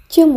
Chương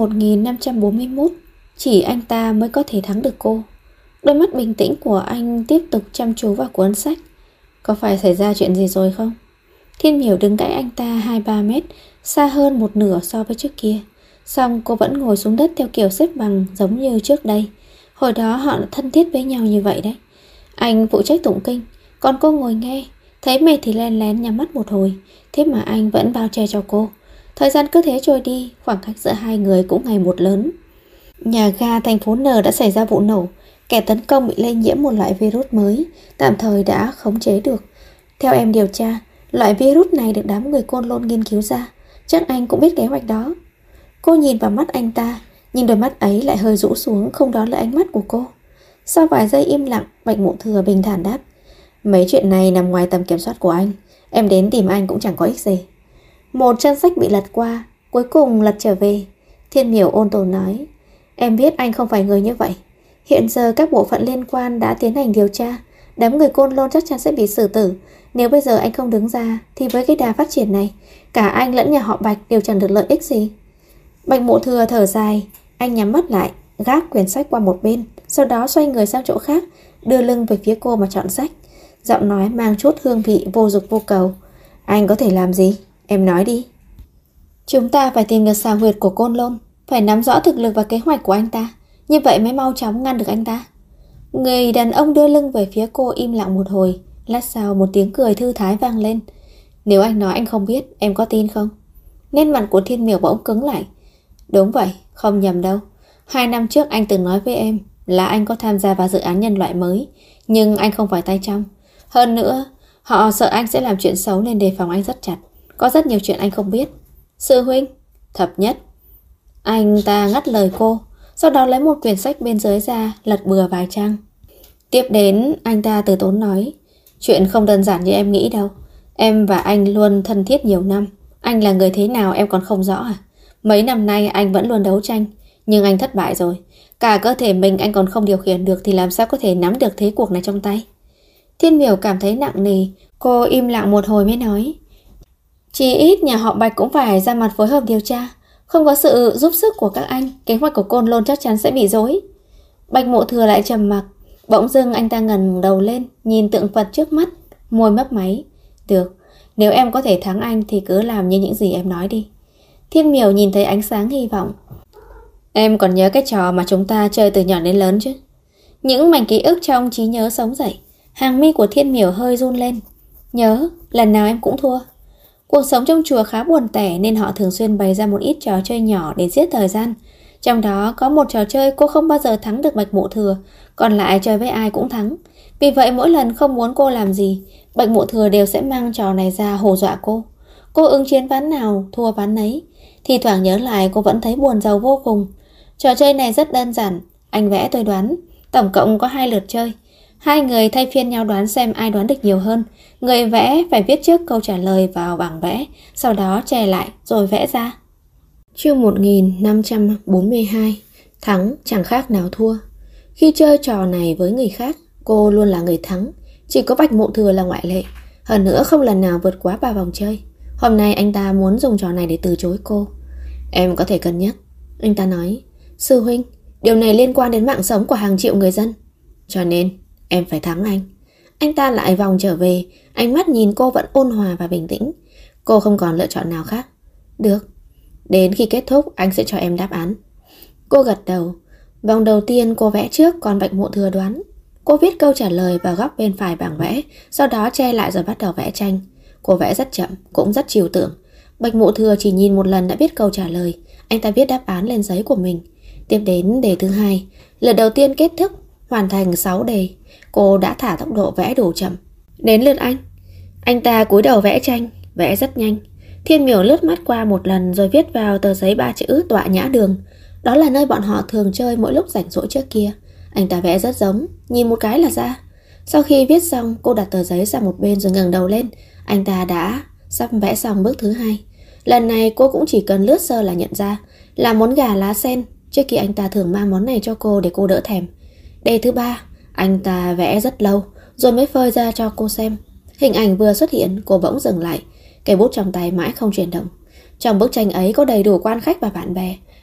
1541. Chỉ anh ta mới có thể thắng được cô. Đôi mắt bình tĩnh của anh tiếp tục chăm chú vào cuốn sách. Có phải xảy ra chuyện gì rồi không? Thiên Miểu đứng cạnh anh ta 2-3 mét, xa hơn một nửa so với trước kia. Xong cô vẫn ngồi xuống đất theo kiểu xếp bằng giống như trước đây. Hồi đó họ thân thiết với nhau như vậy đấy. Anh phụ trách tụng kinh, còn cô ngồi nghe. Thấy mệt thì len lén nhắm mắt một hồi. Thế mà anh vẫn bao che cho cô. Thời gian cứ thế trôi đi, khoảng cách giữa hai người cũng ngày một lớn. Nhà ga thành phố N đã xảy ra vụ nổ. Kẻ tấn công bị lây nhiễm một loại virus mới, tạm thời đã khống chế được. Theo em điều tra, loại virus này được đám người Côn Lôn nghiên cứu ra. Chắc anh cũng biết kế hoạch đó. Cô nhìn vào mắt anh ta, nhưng đôi mắt ấy lại hơi rũ xuống, không đón lấy ánh mắt của cô. Sau vài giây im lặng, Bạch Mộ Thừa bình thản đáp: mấy chuyện này nằm ngoài tầm kiểm soát của anh. Em đến tìm anh cũng chẳng có ích gì. Một trang sách bị lật qua, cuối cùng lật trở về. Thiên Miểu ôn tồn nói: em biết anh không phải người như vậy. Hiện giờ các bộ phận liên quan đã tiến hành điều tra. Đám người Côn Lôn chắc chắn sẽ bị xử tử. Nếu bây giờ anh không đứng ra, thì với cái đà phát triển này, cả anh lẫn nhà họ Bạch đều chẳng được lợi ích gì. Bạch Mộ Thừa thở dài. Anh nhắm mắt lại, gác quyển sách qua một bên, sau đó xoay người sang chỗ khác, đưa lưng về phía cô mà chọn sách. Giọng nói mang chút hương vị vô dục vô cầu. Anh có thể làm gì? Em nói đi. Chúng ta phải tìm được xào huyệt của Côn Lôn, phải nắm rõ thực lực và kế hoạch của anh ta. Như vậy mới mau chóng ngăn được anh ta. Người đàn ông đưa lưng về phía cô im lặng một hồi. Lát sau một tiếng cười thư thái vang lên. Nếu anh nói anh không biết, em có tin không? Nét mặt của Thiên Miểu bỗng cứng lại. Đúng vậy, không nhầm đâu. 2 năm trước anh từng nói với em là anh có tham gia vào dự án nhân loại mới, nhưng anh không phải tay trong. Hơn nữa, họ sợ anh sẽ làm chuyện xấu nên đề phòng anh rất chặt. Có rất nhiều chuyện anh không biết. Sư huynh, thập nhất. Anh ta ngắt lời cô, sau đó lấy một quyển sách bên dưới ra, lật bừa vài trang. Tiếp đến, anh ta từ tốn nói: chuyện không đơn giản như em nghĩ đâu. Em và anh luôn thân thiết nhiều năm. Anh là người thế nào em còn không rõ à? Mấy năm nay anh vẫn luôn đấu tranh, nhưng anh thất bại rồi. Cả cơ thể mình anh còn không điều khiển được, thì làm sao có thể nắm được thế cuộc này trong tay? Thiên Miểu cảm thấy nặng nề. Cô im lặng một hồi mới nói: chỉ ít nhà họ Bạch cũng phải ra mặt phối hợp điều tra. Không có sự giúp sức của các anh, kế hoạch của Côn Lôn chắc chắn sẽ bị rối. Bạch Mộ Thừa lại trầm mặc. Bỗng dưng anh ta ngẩng đầu lên, nhìn tượng Phật trước mắt, môi mấp máy. Được, nếu em có thể thắng anh thì cứ làm như những gì em nói đi. Thiên Miểu nhìn thấy ánh sáng hy vọng. Em còn nhớ cái trò mà chúng ta chơi từ nhỏ đến lớn chứ? Những mảnh ký ức trong trí nhớ sống dậy. Hàng mi của Thiên Miểu hơi run lên. Nhớ, lần nào em cũng thua. Cuộc sống trong chùa khá buồn tẻ nên họ thường xuyên bày ra một ít trò chơi nhỏ để giết thời gian. Trong đó có một trò chơi cô không bao giờ thắng được Bạch Mộ Thừa, còn lại chơi với ai cũng thắng. Vì vậy mỗi lần không muốn cô làm gì, Bạch Mộ Thừa đều sẽ mang trò này ra hù dọa cô. Cô ứng chiến ván nào, thua ván nấy. Thì thoảng nhớ lại cô vẫn thấy buồn rầu vô cùng. Trò chơi này rất đơn giản, anh vẽ tôi đoán. Tổng cộng có 2 lượt chơi. 2 người thay phiên nhau đoán xem ai đoán được nhiều hơn. Người vẽ phải viết trước câu trả lời vào bảng vẽ, sau đó che lại rồi vẽ ra. Chương 1542. Thắng chẳng khác nào thua. Khi chơi trò này với người khác, cô luôn là người thắng. Chỉ có Bạch Mộ Thừa là ngoại lệ. Hơn nữa không lần nào vượt quá 3 vòng chơi. Hôm nay anh ta muốn dùng trò này để từ chối cô. Em có thể cân nhắc. Anh ta nói: sư huynh, điều này liên quan đến mạng sống của hàng triệu người dân, cho nên em phải thắng anh. Anh ta lại vòng trở về, ánh mắt nhìn cô vẫn ôn hòa và bình tĩnh. Cô không còn lựa chọn nào khác. Được, đến khi kết thúc anh sẽ cho em đáp án. Cô gật đầu. Vòng đầu tiên cô vẽ trước, còn Bạch Mộ Thừa đoán. Cô viết câu trả lời vào góc bên phải bảng vẽ, sau đó che lại rồi bắt đầu vẽ tranh. Cô vẽ rất chậm, cũng rất trừu tượng. Bạch Mộ Thừa chỉ nhìn một lần đã biết câu trả lời. Anh ta viết đáp án lên giấy của mình. Tiếp đến đề thứ 2. Lượt đầu tiên kết thúc, hoàn thành 6 đề. Cô đã thả tốc độ vẽ đủ chậm. Đến lượt anh. Anh ta cúi đầu vẽ tranh, vẽ rất nhanh. Thiên Miểu lướt mắt qua một lần rồi viết vào tờ giấy 3 chữ Tọa Nhã Đường. Đó là nơi bọn họ thường chơi mỗi lúc rảnh rỗi trước kia. Anh ta vẽ rất giống, nhìn một cái là ra. Sau khi viết xong, cô đặt tờ giấy sang một bên rồi ngẩng đầu lên. Anh ta đã sắp vẽ xong bước thứ 2. Lần này cô cũng chỉ cần lướt sơ là nhận ra là món gà lá sen. Trước kia anh ta thường mang món này cho cô để cô đỡ thèm. Đề thứ 3, anh ta vẽ rất lâu rồi mới phơi ra cho cô xem. Hình ảnh vừa xuất hiện, cô bỗng dừng lại. Cây bút trong tay mãi không chuyển động. Trong bức tranh ấy có đầy đủ quan khách và bạn bè.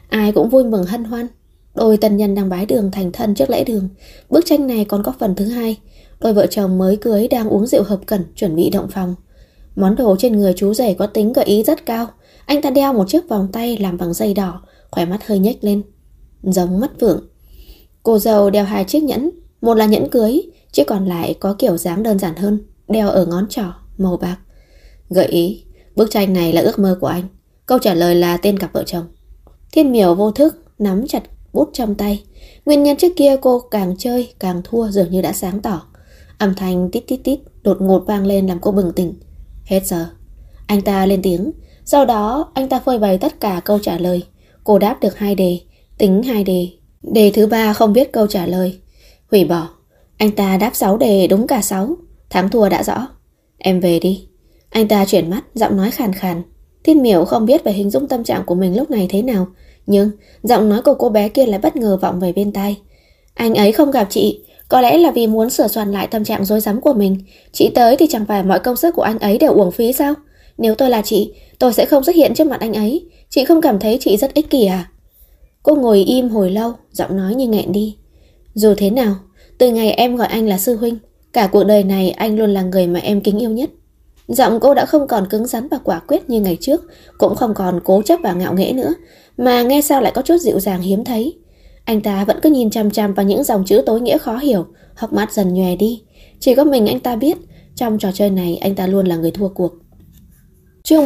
Ai cũng vui mừng hân hoan. Đôi tân nhân đang bái đường thành thân trước lễ đường. Bức tranh này còn có phần thứ hai. Đôi vợ chồng mới cưới đang uống rượu hợp cẩn, chuẩn bị động phòng. Món đồ trên người chú rể có tính gợi ý rất cao. Anh ta đeo một chiếc vòng tay làm bằng dây đỏ, khóe mắt hơi nhếch lên, giống mắt phượng. Cô dâu đeo 2 chiếc nhẫn, một là nhẫn cưới, chiếc còn lại có kiểu dáng đơn giản hơn, đeo ở ngón trỏ, màu bạc. Gợi ý, bức tranh này là ước mơ của anh. Câu trả lời là tên cặp vợ chồng. Thiên Miểu vô thức nắm chặt bút trong tay. Nguyên nhân trước kia cô càng chơi càng thua dường như đã sáng tỏ. Âm thanh tít tít tít đột ngột vang lên làm cô bừng tỉnh. Hết giờ. Anh ta lên tiếng. Sau đó anh ta phơi bày tất cả câu trả lời. Cô đáp được 2 đề, tính 2 đề. Đề thứ 3 không biết câu trả lời, hủy bỏ. Anh ta đáp 6 đề đúng cả 6. Thắng thua đã rõ. Em về đi. Anh ta chuyển mắt, giọng nói khàn khàn. Thiên Miểu không biết phải hình dung tâm trạng của mình lúc này thế nào, nhưng giọng nói của cô bé kia lại bất ngờ vọng về bên tai. Anh ấy không gặp chị, có lẽ là vì muốn sửa soạn lại tâm trạng rối rắm của mình. Chị tới thì chẳng phải mọi công sức của anh ấy đều uổng phí sao? Nếu tôi là chị, tôi sẽ không xuất hiện trước mặt anh ấy. Chị không cảm thấy chị rất ích kỷ à? Cô ngồi im hồi lâu, giọng nói như nghẹn đi. Dù thế nào, từ ngày em gọi anh là sư huynh, cả cuộc đời này anh luôn là người mà em kính yêu nhất. Giọng cô đã không còn cứng rắn và quả quyết như ngày trước, cũng không còn cố chấp và ngạo nghễ nữa, mà nghe sao lại có chút dịu dàng hiếm thấy. Anh ta vẫn cứ nhìn chằm chằm vào những dòng chữ tối nghĩa khó hiểu, hốc mắt dần nhòe đi. Chỉ có mình anh ta biết, trong trò chơi này anh ta luôn là người thua cuộc. Chương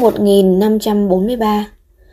1543.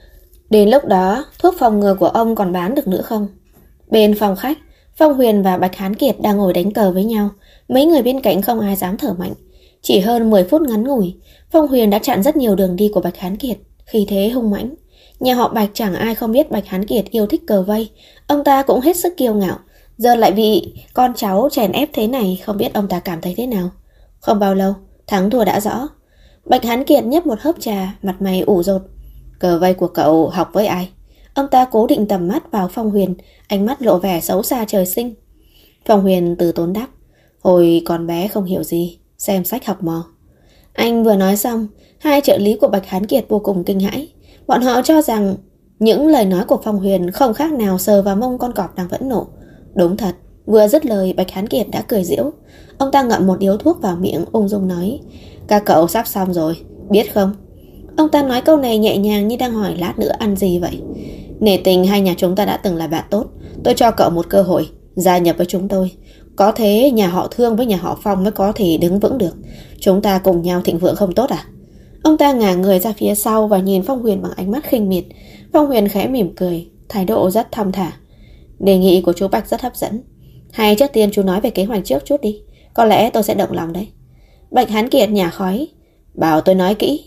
Đến lúc đó, thuốc phòng ngừa của ông còn bán được nữa không? Bên phòng khách, Phong Huyền và Bạch Hán Kiệt đang ngồi đánh cờ với nhau. Mấy người bên cạnh không ai dám thở mạnh. Chỉ hơn 10 phút ngắn ngủi, Phong Huyền đã chặn rất nhiều đường đi của Bạch Hán Kiệt, khí thế hung mãnh. Nhà họ Bạch chẳng ai không biết Bạch Hán Kiệt yêu thích cờ vây. Ông ta cũng hết sức kiêu ngạo. Giờ lại bị con cháu chèn ép thế này, không biết ông ta cảm thấy thế nào. Không bao lâu, thắng thua đã rõ. Bạch Hán Kiệt nhấp một hớp trà, mặt mày ủ rột. Cờ vây của cậu học với ai? Ông ta cố định tầm mắt vào Phong Huyền, ánh mắt lộ vẻ xấu xa trời sinh. Phong Huyền từ tốn đáp. Hồi còn bé không hiểu gì, xem sách học mò. Anh vừa nói xong, 2 trợ lý của Bạch Hán Kiệt vô cùng kinh hãi. Bọn họ cho rằng những lời nói của Phong Huyền không khác nào sờ vào mông con cọp đang phẫn nộ. Đúng thật, vừa dứt lời Bạch Hán Kiệt đã cười giễu. Ông ta ngậm một điếu thuốc vào miệng, ung dung nói. Các cậu sắp xong rồi, biết không? Ông ta nói câu này nhẹ nhàng như đang hỏi lát nữa ăn gì vậy. Nể tình hai nhà chúng ta đã từng là bạn tốt, tôi cho cậu một cơ hội gia nhập với chúng tôi. Có thế nhà họ Thương với nhà họ Phong mới có thể đứng vững được. Chúng ta cùng nhau thịnh vượng không tốt à? Ông ta ngả người ra phía sau và nhìn Phong Huyền bằng ánh mắt khinh miệt. Phong Huyền khẽ mỉm cười, thái độ rất thong thả. Đề nghị của chú Bạch rất hấp dẫn. Hay trước tiên chú nói về kế hoạch trước chút đi, có lẽ tôi sẽ động lòng đấy. Bạch Hán Kiệt nhả khói. Bảo tôi nói kỹ.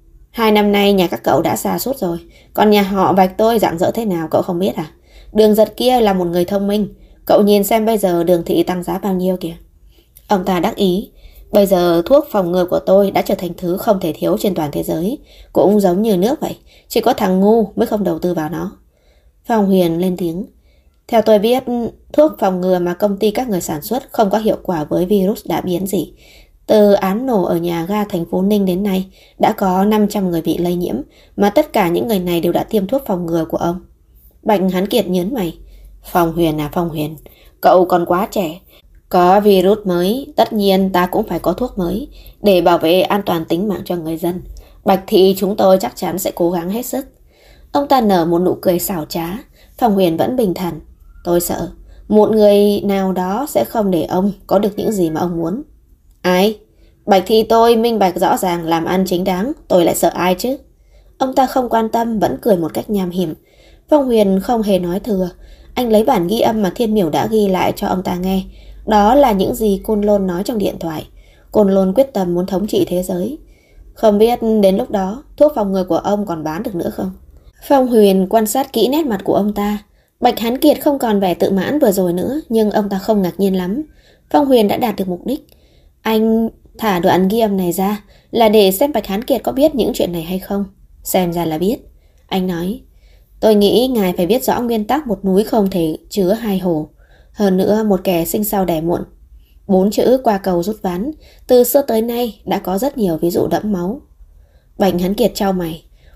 2 năm nay nhà các cậu đã sa sút rồi, còn nhà họ Bạch tôi rạng rỡ thế nào cậu không biết à? Đường Giật kia là một người thông minh. Cậu nhìn xem bây giờ Đường Thị tăng giá bao nhiêu kìa. Ông ta đắc ý. Bây giờ thuốc phòng ngừa của tôi đã trở thành thứ không thể thiếu trên toàn thế giới. Cũng giống như nước vậy, chỉ có thằng ngu mới không đầu tư vào nó. Phong Huyền lên tiếng. Theo tôi biết, thuốc phòng ngừa mà công ty các người sản xuất không có hiệu quả với virus đã biến dị. Từ án nổ ở nhà ga thành phố Ninh đến nay, đã có 500 người bị lây nhiễm, mà tất cả những người này đều đã tiêm thuốc phòng ngừa của ông. Bạch Hán Kiệt nhớn mày. Phong Huyền à Phong Huyền, cậu còn quá trẻ. Có virus mới, tất nhiên ta cũng phải có thuốc mới để bảo vệ an toàn tính mạng cho người dân. Bạch Thị chúng tôi chắc chắn sẽ cố gắng hết sức. Ông ta nở một nụ cười xảo trá. Phong Huyền vẫn bình thản. Tôi sợ một người nào đó sẽ không để ông có được những gì mà ông muốn. Ai? Bạch Thị tôi minh bạch rõ ràng, làm ăn chính đáng, tôi lại sợ ai chứ? Ông ta không quan tâm, vẫn cười một cách nham hiểm. Phong Huyền không hề nói thừa. Anh lấy bản ghi âm mà Thiên Miểu đã ghi lại cho ông ta nghe. Đó là những gì Côn Lôn nói trong điện thoại. Côn Lôn quyết tâm muốn thống trị thế giới. Không biết đến lúc đó thuốc phòng ngừa của ông còn bán được nữa không? Phong Huyền quan sát kỹ nét mặt của ông ta. Bạch Hán Kiệt không còn vẻ tự mãn vừa rồi nữa, nhưng ông ta không ngạc nhiên lắm. Phong Huyền đã đạt được mục đích. Anh thả đoạn ghi âm này ra là để xem Bạch Hán Kiệt có biết những chuyện này hay không. Xem ra là biết. Anh nói, tôi nghĩ ngài phải biết rõ nguyên tắc một núi không thể chứa 2 hồ. Hơn nữa một kẻ sinh sau đẻ muộn. 4 chữ qua cầu rút ván. Từ xưa tới nay đã có rất nhiều ví dụ đẫm máu. Bạch Hán Kiệt chau mày.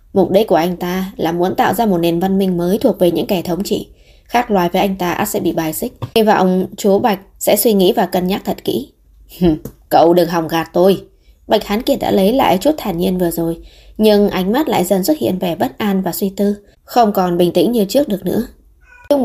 Mục đích của anh ta là muốn tạo ra một nền văn minh mới thuộc về những kẻ thống trị. Khác loài với anh ta ắt sẽ bị bài xích. Hy vọng chú Bạch sẽ suy nghĩ và cân nhắc thật kỹ. Cậu đừng hòng gạt tôi. Bạch Hán Kiệt đã lấy lại chút thản nhiên vừa rồi, nhưng ánh mắt lại dần xuất hiện vẻ bất an và suy tư, không còn bình tĩnh như trước được nữa. Chương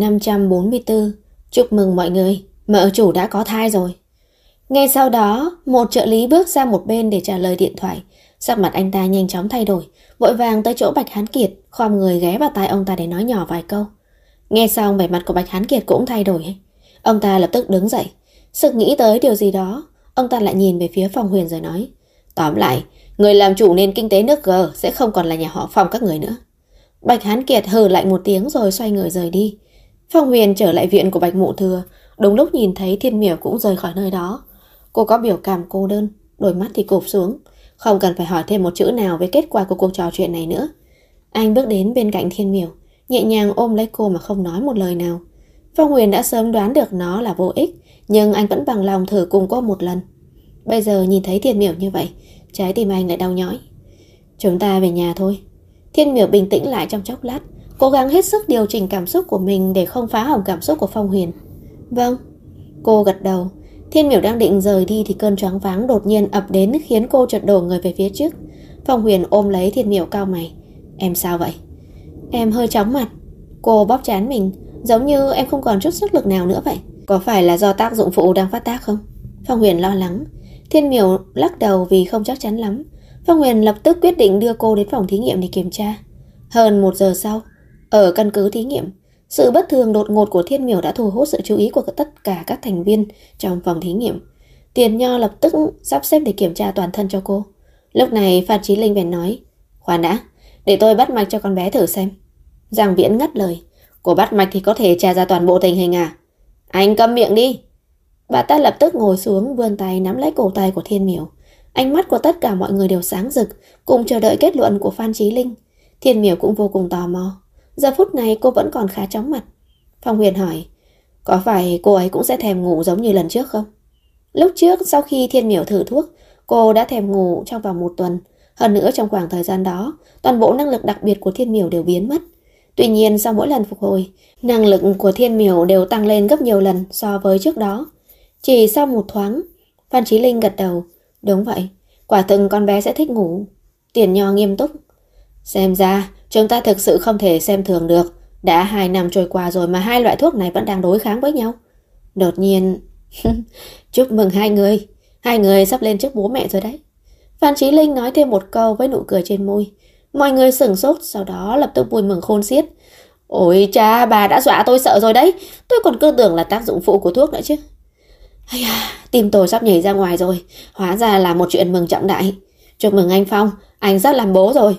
1544. Chúc mừng mọi người, mợ chủ đã có thai rồi. Ngay sau đó, một trợ lý bước ra một bên để trả lời điện thoại. Sắc mặt anh ta nhanh chóng thay đổi, vội vàng tới chỗ Bạch Hán Kiệt, khom người ghé vào tai ông ta để nói nhỏ vài câu. Nghe xong vẻ mặt của Bạch Hán Kiệt cũng thay đổi. Ông ta lập tức đứng dậy, sực nghĩ tới điều gì đó. Ông ta lại nhìn về phía Phong Huyền rồi nói: Tóm lại, người làm chủ nền kinh tế nước G sẽ không còn là nhà họ Phong các người nữa. Bạch Hán Kiệt hừ lạnh một tiếng rồi xoay người rời đi. Phong Huyền trở lại viện của Bạch Mộ Thừa, đúng lúc nhìn thấy Thiên Miểu cũng rời khỏi nơi đó. Cô có biểu cảm cô đơn, đôi mắt thì cụp xuống, không cần phải hỏi thêm một chữ nào về kết quả của cuộc trò chuyện này nữa. Anh bước đến bên cạnh Thiên Miểu, nhẹ nhàng ôm lấy cô mà không nói một lời nào. Phong Huyền đã sớm đoán được nó là vô ích, nhưng anh vẫn bằng lòng thử cùng cô một lần. Bây giờ nhìn thấy Thiên Miểu như vậy, trái tim anh lại đau nhói. Chúng ta về nhà thôi. Thiên Miểu bình tĩnh lại trong chốc lát, cố gắng hết sức điều chỉnh cảm xúc của mình để không phá hỏng cảm xúc của Phong Huyền. Vâng. Cô gật đầu. Thiên Miểu đang định rời đi thì cơn choáng váng đột nhiên ập đến khiến cô chợt đổ người về phía trước. Phong Huyền ôm lấy Thiên Miểu cau mày. Em sao vậy? Em hơi chóng mặt. Cô bóp trán mình, giống như em không còn chút sức lực nào nữa vậy. Có phải là do tác dụng phụ đang phát tác không? Phong Huyền lo lắng. Thiên Miểu lắc đầu vì không chắc chắn lắm. Phong Huyền lập tức quyết định đưa cô đến phòng thí nghiệm để kiểm tra. Hơn 1 giờ sau, ở căn cứ thí nghiệm, sự bất thường đột ngột của Thiên Miểu đã thu hút sự chú ý của tất cả các thành viên trong phòng thí nghiệm. Tiền Nho lập tức sắp xếp để kiểm tra toàn thân cho cô. Lúc này Phan Chí Linh bèn nói: Khoan đã, để tôi bắt mạch cho con bé thử xem. Giang Viễn ngắt lời: Cô bắt mạch thì có thể tra ra toàn bộ tình hình à? Anh câm miệng đi. Bà ta lập tức ngồi xuống, vươn tay nắm lấy cổ tay của Thiên Miểu. Ánh mắt của tất cả mọi người đều sáng rực, cùng chờ đợi kết luận của Phan Chí Linh. Thiên Miểu cũng vô cùng tò mò. Giờ phút này cô vẫn còn khá chóng mặt. Phong Huyền hỏi: Có phải cô ấy cũng sẽ thèm ngủ giống như lần trước không? Lúc trước sau khi Thiên Miểu thử thuốc, cô đã thèm ngủ trong vòng 1 tuần. Hơn nữa trong khoảng thời gian đó, toàn bộ năng lực đặc biệt của Thiên Miểu đều biến mất. Tuy nhiên sau mỗi lần phục hồi, năng lực của Thiên Miểu đều tăng lên gấp nhiều lần so với trước đó. Chỉ sau một thoáng, Phan Chí Linh gật đầu: Đúng vậy, quả thực con bé sẽ thích ngủ. Tiền Nho nghiêm túc: Xem ra chúng ta thực sự không thể xem thường được. Đã 2 năm trôi qua rồi mà 2 loại thuốc này vẫn đang đối kháng với nhau. Đột nhiên chúc mừng hai người sắp lên chức bố mẹ rồi đấy. Phan Chí Linh nói thêm một câu với nụ cười trên môi. Mọi người sửng sốt, sau đó lập tức vui mừng khôn xiết. Ôi cha, bà đã dọa tôi sợ rồi đấy. Tôi còn cứ tưởng là tác dụng phụ của thuốc nữa chứ. Tim tôi sắp nhảy ra ngoài rồi. Hóa ra là một chuyện mừng trọng đại. Chúc mừng anh Phong, anh sắp làm bố rồi.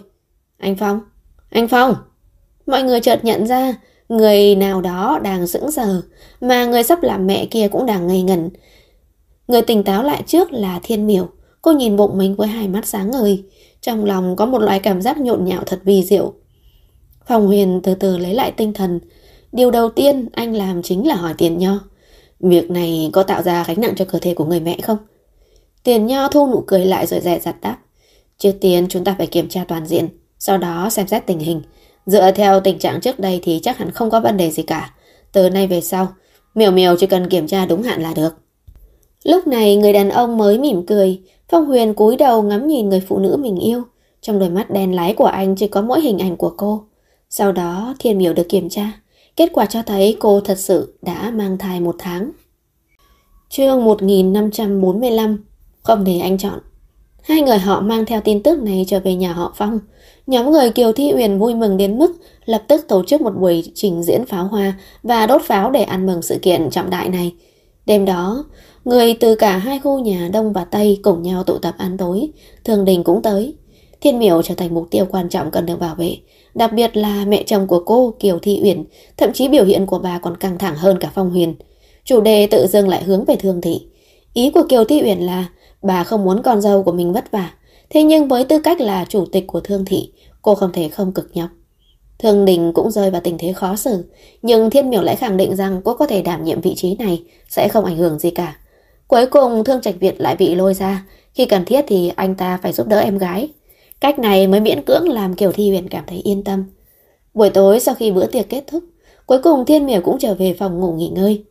Anh Phong. Mọi người chợt nhận ra người nào đó đang sững sờ, mà người sắp làm mẹ kia cũng đang ngây ngẩn. Người tỉnh táo lại trước là Thiên Miểu. Cô nhìn bụng mình với 2 mắt sáng ngời, trong lòng có một loại cảm giác nhộn nhạo thật vi diệu. Phong Huyền từ từ lấy lại tinh thần. Điều đầu tiên anh làm chính là hỏi Tiền Nho: Việc này có tạo ra gánh nặng cho cơ thể của người mẹ không? Tiền Nho thu nụ cười lại rồi dè dặt đáp: Trước tiên chúng ta phải kiểm tra toàn diện, sau đó xem xét tình hình. Dựa theo tình trạng trước đây thì chắc hẳn không có vấn đề gì cả. Từ nay về sau, Miểu Miểu chỉ cần kiểm tra đúng hạn là được. Lúc này người đàn ông mới mỉm cười. Phong Huyền cúi đầu ngắm nhìn người phụ nữ mình yêu. Trong đôi mắt đen láy của anh chỉ có mỗi hình ảnh của cô. Sau đó Thiên Miểu được kiểm tra. Kết quả cho thấy cô thật sự đã mang thai 1 tháng. Chương 1545. Không để anh chọn. 2 người họ mang theo tin tức này trở về nhà họ Phong. Nhóm người Kiều Thi Uyển vui mừng đến mức lập tức tổ chức một buổi trình diễn pháo hoa và đốt pháo để ăn mừng sự kiện trọng đại này. Đêm đó, người từ cả 2 khu nhà Đông và Tây cùng nhau tụ tập ăn tối. Thường Đình cũng tới. Thiên Miểu trở thành mục tiêu quan trọng cần được bảo vệ. Đặc biệt là mẹ chồng của cô, Kiều Thi Uyển. Thậm chí biểu hiện của bà còn căng thẳng hơn cả Phong Huyền. Chủ đề tự dưng lại hướng về Thương Thị. Ý của Kiều Thi Uyển là bà không muốn con dâu của mình vất vả. Thế nhưng với tư cách là chủ tịch của Thương Thị, cô không thể không cực nhọc. Thương Đình cũng rơi vào tình thế khó xử. Nhưng Thiên Miểu lại khẳng định rằng cô có thể đảm nhiệm vị trí này, sẽ không ảnh hưởng gì cả. Cuối cùng Thương Trạch Việt lại bị lôi ra. Khi cần thiết thì anh ta phải giúp đỡ em gái. Cách này mới miễn cưỡng làm Kiều Thi Huyền cảm thấy yên tâm. Buổi tối sau khi bữa tiệc kết thúc, cuối cùng Thiên Miểu cũng trở về phòng ngủ nghỉ ngơi.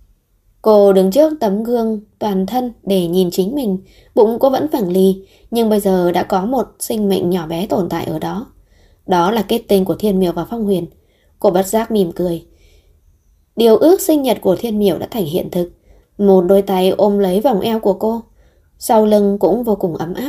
Cô đứng trước tấm gương toàn thân để nhìn chính mình, bụng cô vẫn phẳng lì, nhưng bây giờ đã có một sinh mệnh nhỏ bé tồn tại ở đó. Đó là kết tinh của Thiên Miểu và Phong Huyền. Cô bất giác mỉm cười. Điều ước sinh nhật của Thiên Miểu đã thành hiện thực. Một đôi tay ôm lấy vòng eo của cô, sau lưng cũng vô cùng ấm áp.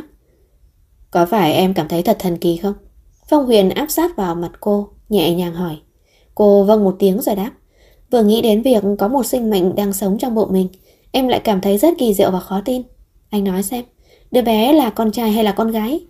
Có phải em cảm thấy thật thần kỳ không? Phong Huyền áp sát vào mặt cô, nhẹ nhàng hỏi. Cô vâng một tiếng rồi đáp. Vừa nghĩ đến việc có một sinh mệnh đang sống trong bụng mình, em lại cảm thấy rất kỳ diệu và khó tin. Anh nói xem, đứa bé là con trai hay là con gái?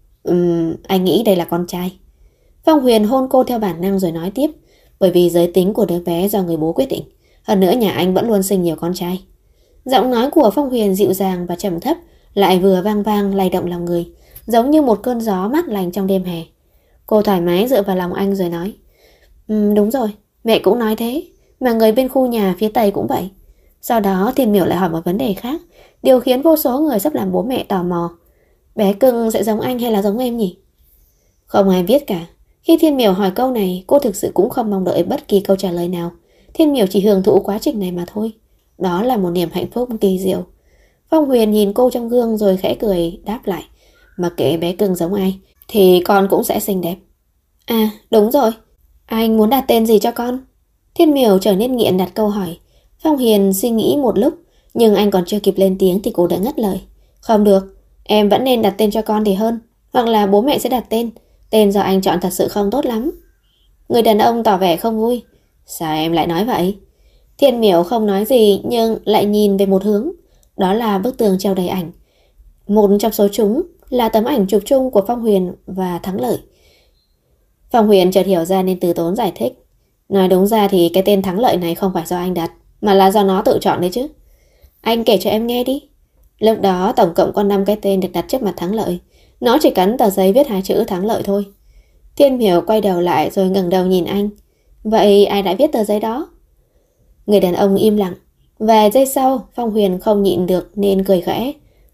Anh nghĩ đây là con trai. Phong Huyền hôn cô theo bản năng rồi nói tiếp. Bởi vì giới tính của đứa bé do người bố quyết định. Hơn nữa nhà anh vẫn luôn sinh nhiều con trai. Giọng nói của Phong Huyền dịu dàng và trầm thấp, lại vừa vang vang lay động lòng người, giống như một cơn gió mát lành trong đêm hè. Cô thoải mái dựa vào lòng anh rồi nói. Đúng rồi, mẹ cũng nói thế, mà người bên khu nhà phía Tây cũng vậy. Sau đó Thiên Miểu lại hỏi một vấn đề khác, điều khiến vô số người sắp làm bố mẹ tò mò. Bé cưng sẽ giống anh hay là giống em nhỉ? Không ai biết cả. Khi Thiên Miểu hỏi câu này, cô thực sự cũng không mong đợi bất kỳ câu trả lời nào. Thiên Miểu chỉ hưởng thụ quá trình này mà thôi. Đó là một niềm hạnh phúc kỳ diệu. Phong Huyền nhìn cô trong gương rồi khẽ cười đáp lại. Mặc kệ bé cưng giống ai, thì con cũng sẽ xinh đẹp. À, đúng rồi. Anh muốn đặt tên gì cho con? Thiên Miểu trở nên nghiện đặt câu hỏi. Phong Huyền suy nghĩ một lúc, nhưng anh còn chưa kịp lên tiếng thì cô đã ngắt lời. Không được, em vẫn nên đặt tên cho con thì hơn. Hoặc là bố mẹ sẽ đặt tên. Tên do anh chọn thật sự không tốt lắm. Người đàn ông tỏ vẻ không vui. Sao em lại nói vậy? Thiên Miểu không nói gì nhưng lại nhìn về một hướng. Đó là bức tường treo đầy ảnh. Một trong số chúng là tấm ảnh chụp chung của Phong Huyền và Thắng Lợi. Phong Huyền chợt hiểu ra nên từ tốn giải thích. Nói đúng ra thì cái tên Thắng Lợi này không phải do anh đặt, mà là do nó tự chọn đấy chứ. Anh kể cho em nghe đi. Lúc đó tổng cộng có 5 cái tên được đặt trước mặt Thắng Lợi. Nó chỉ cắn tờ giấy viết 2 chữ Thắng Lợi thôi. Thiên Miểu quay đầu lại rồi ngẩng đầu nhìn anh. Vậy ai đã viết tờ giấy đó? Người đàn ông im lặng. Vài giây sau, Phong Huyền không nhịn được nên cười khẽ.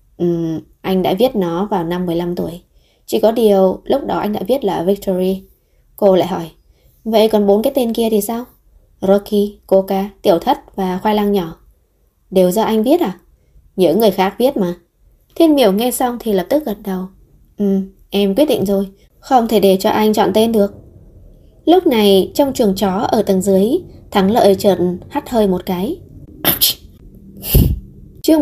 Anh đã viết nó vào năm 15 tuổi. Chỉ có điều lúc đó anh đã viết là Victory. Cô lại hỏi. Vậy còn 4 cái tên kia thì sao? Rocky, Coca, Tiểu Thất và Khoai lang nhỏ. Đều do anh viết à? Những người khác viết mà. Thiên Miểu nghe xong thì lập tức gật đầu. Em quyết định rồi. Không thể để cho anh chọn tên được. Lúc này trong chuồng chó ở tầng dưới, Thắng Lợi chợt hắt hơi một cái. Chương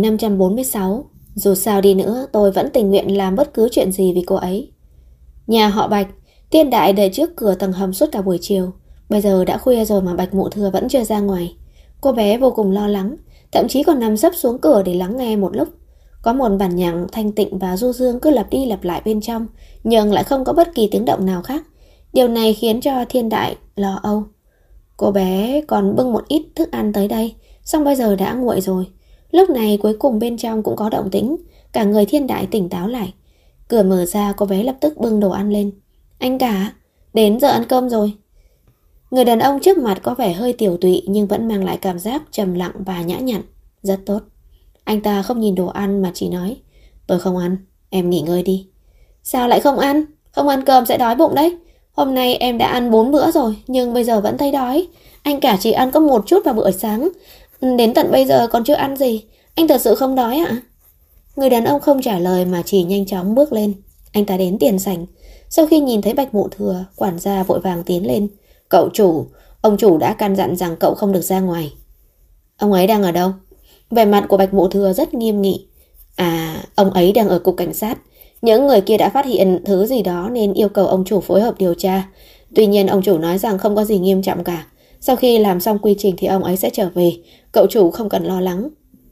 1546. Dù sao đi nữa tôi vẫn tình nguyện làm bất cứ chuyện gì vì cô ấy. Nhà họ Bạch, Tiên Đại đợi trước cửa tầng hầm suốt cả buổi chiều. Bây giờ đã khuya rồi mà Bạch Mụ Thừa vẫn chưa ra ngoài. Cô bé vô cùng lo lắng, thậm chí còn nằm sấp xuống cửa để lắng nghe một lúc. Có một bản nhạc thanh tịnh và du dương cứ lặp đi lặp lại bên trong, nhưng lại không có bất kỳ tiếng động nào khác. Điều này khiến cho Thiên Đại lo âu. Cô bé còn bưng một ít thức ăn tới đây, xong bây giờ đã nguội rồi. Lúc này cuối cùng bên trong cũng có động tĩnh, cả người Thiên Đại tỉnh táo lại. Cửa mở ra, cô bé lập tức bưng đồ ăn lên. Anh cả, đến giờ ăn cơm rồi. Người đàn ông trước mặt có vẻ hơi tiểu tụy nhưng vẫn mang lại cảm giác trầm lặng và nhã nhặn. Rất tốt. Anh ta không nhìn đồ ăn mà chỉ nói. Tôi không ăn, em nghỉ ngơi đi. Sao lại không ăn? Không ăn cơm sẽ đói bụng đấy. Hôm nay em đã ăn 4 bữa rồi, nhưng bây giờ vẫn thấy đói. Anh cả chỉ ăn có một chút vào bữa sáng. Đến tận bây giờ còn chưa ăn gì. Anh thật sự không đói ạ? Người đàn ông không trả lời mà chỉ nhanh chóng bước lên. Anh ta đến tiền sảnh. Sau khi nhìn thấy Bạch Mụ Thừa, quản gia vội vàng tiến lên. Cậu chủ, ông chủ đã căn dặn rằng cậu không được ra ngoài. Ông ấy đang ở đâu? Vẻ mặt của Bạch Mụ Thừa rất nghiêm nghị. À, ông ấy đang ở cục cảnh sát. Những người kia đã phát hiện thứ gì đó nên yêu cầu ông chủ phối hợp điều tra. Tuy nhiên ông chủ nói rằng không có gì nghiêm trọng cả. Sau khi làm xong quy trình thì ông ấy sẽ trở về. Cậu chủ không cần lo lắng.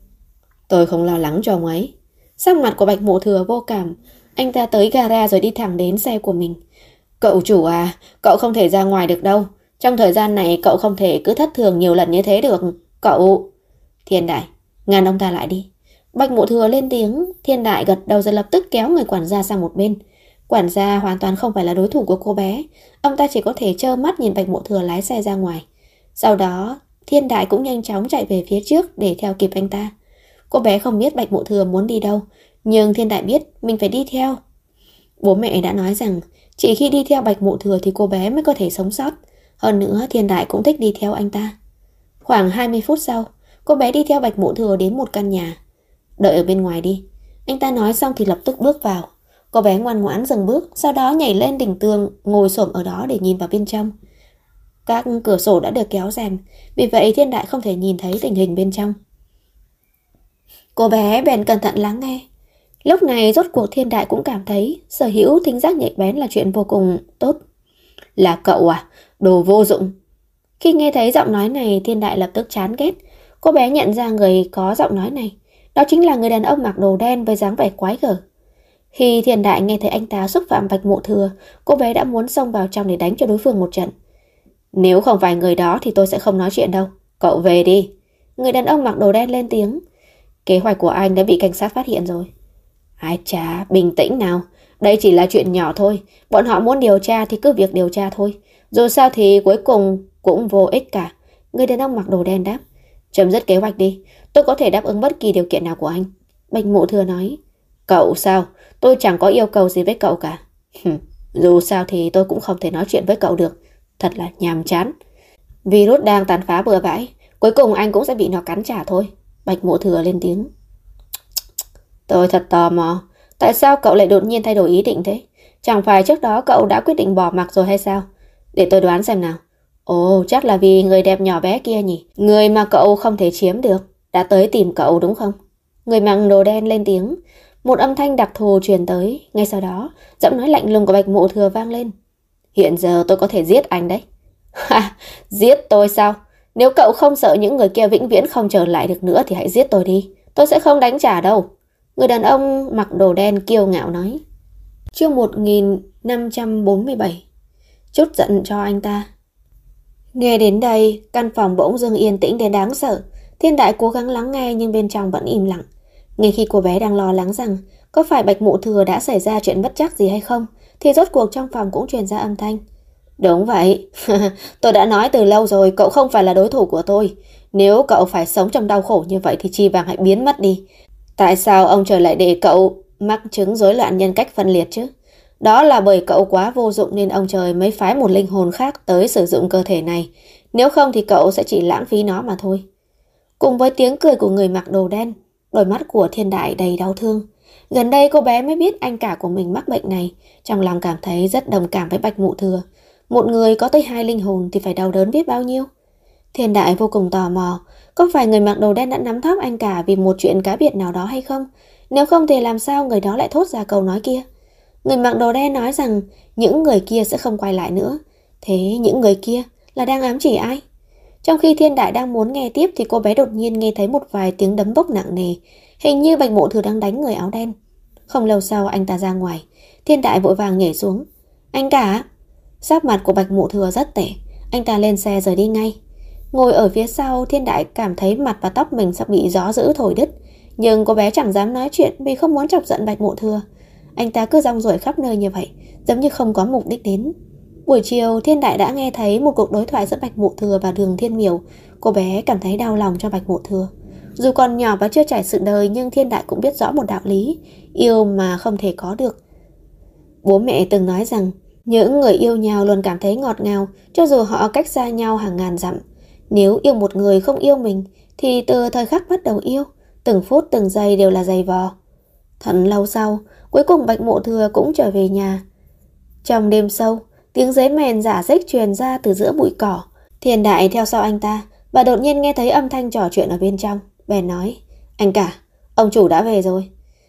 Tôi không lo lắng cho ông ấy. Sắc mặt của Bạch Mụ Thừa vô cảm. Anh ta tới gara rồi đi thẳng đến xe của mình. Cậu chủ à, cậu không thể ra ngoài được đâu. Trong thời gian này cậu không thể cứ thất thường nhiều lần như thế được. Cậu... Thiên Đại, ngăn ông ta lại đi. Bạch Mụ Thừa lên tiếng. Thiên Đại gật đầu rồi lập tức kéo người quản gia sang một bên. Quản gia hoàn toàn không phải là đối thủ của cô bé. Ông ta chỉ có thể trơ mắt nhìn Bạch Mụ Thừa lái xe ra ngoài. Sau đó Thiên Đại cũng nhanh chóng chạy về phía trước để theo kịp anh ta. Cô bé không biết Bạch Mụ Thừa muốn đi đâu, nhưng Thiên Đại biết mình phải đi theo. Bố mẹ đã nói rằng chỉ khi đi theo Bạch Mộ Thừa thì cô bé mới có thể sống sót. Hơn nữa Thiên Đại cũng thích đi theo anh ta. Khoảng 20 phút sau, cô bé đi theo Bạch Mộ Thừa đến một căn nhà. Đợi ở bên ngoài đi. Anh ta nói xong thì lập tức bước vào. Cô bé ngoan ngoãn dừng bước, sau đó nhảy lên đỉnh tường, ngồi xổm ở đó để nhìn vào bên trong. Các cửa sổ đã được kéo rèm, vì vậy Thiên Đại không thể nhìn thấy tình hình bên trong. Cô bé bèn cẩn thận lắng nghe. Lúc này rốt cuộc Thiên Đại cũng cảm thấy sở hữu thính giác nhạy bén là chuyện vô cùng tốt. Là cậu à? Đồ vô dụng. Khi nghe thấy giọng nói này, Thiên Đại lập tức chán ghét. Cô bé nhận ra người có giọng nói này, đó chính là người đàn ông mặc đồ đen với dáng vẻ quái gở. Khi Thiên Đại nghe thấy anh ta xúc phạm Bạch Mộ Thừa, cô bé đã muốn xông vào trong để đánh cho đối phương một trận. Nếu không phải người đó thì tôi sẽ không nói chuyện đâu. Cậu về đi. Người đàn ông mặc đồ đen lên tiếng. Kế hoạch của anh đã bị cảnh sát phát hiện rồi. Ai chà, bình tĩnh nào. Đây chỉ là chuyện nhỏ thôi. Bọn họ muốn điều tra thì cứ việc điều tra thôi. Dù sao thì cuối cùng cũng vô ích cả. Người đàn ông mặc đồ đen đáp. Chấm dứt kế hoạch đi. Tôi có thể đáp ứng bất kỳ điều kiện nào của anh. Bạch Mộ Thừa nói. Cậu sao? Tôi chẳng có yêu cầu gì với cậu cả. Dù sao thì tôi cũng không thể nói chuyện với cậu được. Thật là nhàm chán. Virus đang tàn phá bừa bãi. Cuối cùng anh cũng sẽ bị nó cắn trả thôi. Bạch Mộ Thừa lên tiếng. Tôi thật tò mò. Tại sao cậu lại đột nhiên thay đổi ý định thế? Chẳng phải trước đó cậu đã quyết định bỏ mặc rồi hay sao? Để tôi đoán xem nào. Ồ, chắc là vì người đẹp nhỏ bé kia nhỉ. Người mà cậu không thể chiếm được đã tới tìm cậu đúng không? Người mặc đồ đen lên tiếng. Một âm thanh đặc thù truyền tới. Ngay sau đó, giọng nói lạnh lùng của Bạch Mộ Thừa vang lên. Hiện giờ tôi có thể giết anh đấy. Ha, giết tôi sao? Nếu cậu không sợ những người kia vĩnh viễn không trở lại được nữa thì hãy giết tôi đi. Tôi sẽ không đánh trả đâu. Người đàn ông mặc đồ đen kiêu ngạo nói. Chương 1547. Chút giận cho anh ta. Nghe đến đây, căn phòng bỗng dưng yên tĩnh đến đáng sợ. Thiên Đại cố gắng lắng nghe nhưng bên trong vẫn im lặng. Ngay khi cô bé đang lo lắng rằng có phải Bạch Mộ Thừa đã xảy ra chuyện bất trắc gì hay không, thì rốt cuộc trong phòng cũng truyền ra âm thanh. Đúng vậy. Tôi đã nói từ lâu rồi, cậu không phải là đối thủ của tôi. Nếu cậu phải sống trong đau khổ như vậy thì chi bằng hãy biến mất đi. Tại sao ông trời lại để cậu mắc chứng rối loạn nhân cách phân liệt chứ? Đó là bởi cậu quá vô dụng nên ông trời mới phái một linh hồn khác tới sử dụng cơ thể này. Nếu không thì cậu sẽ chỉ lãng phí nó mà thôi. Cùng với tiếng cười của người mặc đồ đen, đôi mắt của Thiên Đại đầy đau thương. Gần đây cô bé mới biết anh cả của mình mắc bệnh này. Trong lòng cảm thấy rất đồng cảm với Bạch Mộ Thừa. Một người có tới 2 linh hồn thì phải đau đớn biết bao nhiêu. Thiên Đại vô cùng tò mò. Có phải người mặc đồ đen đã nắm thóp anh cả vì một chuyện cá biệt nào đó hay không? Nếu không thì làm sao người đó lại thốt ra câu nói kia? Người mặc đồ đen nói rằng những người kia sẽ không quay lại nữa. Thế những người kia là đang ám chỉ ai? Trong khi Thiên Đại đang muốn nghe tiếp thì cô bé đột nhiên nghe thấy một vài tiếng đấm bốc nặng nề. Hình như Bạch Mộ Thừa đang đánh người áo đen. Không lâu sau anh ta ra ngoài. Thiên Đại vội vàng nhảy xuống. Anh cả! Sắc mặt của Bạch Mộ Thừa rất tệ. Anh ta lên xe rời đi ngay. Ngồi ở phía sau, Thiên Đại cảm thấy mặt và tóc mình sắp bị gió dữ thổi đứt. Nhưng cô bé chẳng dám nói chuyện vì không muốn chọc giận Bạch Mộ Thừa. Anh ta cứ rong ruổi khắp nơi như vậy, giống như không có mục đích đến. Buổi chiều, Thiên Đại đã nghe thấy một cuộc đối thoại giữa Bạch Mộ Thừa và Đường Thiên Miểu. Cô bé cảm thấy đau lòng cho Bạch Mộ Thừa. Dù còn nhỏ và chưa trải sự đời nhưng Thiên Đại cũng biết rõ một đạo lý, yêu mà không thể có được. Bố mẹ từng nói rằng những người yêu nhau luôn cảm thấy ngọt ngào cho dù họ cách xa nhau hàng ngàn dặm. Nếu yêu một người không yêu mình thì từ thời khắc bắt đầu yêu, từng phút từng giây đều là giày vò. Thật lâu sau, cuối cùng Bạch Mộ Thừa cũng trở về nhà. Trong đêm sâu, tiếng giấy mèn rả rích truyền ra từ giữa bụi cỏ. Thiên Đại theo sau anh ta và đột nhiên nghe thấy âm thanh trò chuyện ở bên trong. Bèn nói, anh cả, ông chủ đã về rồi.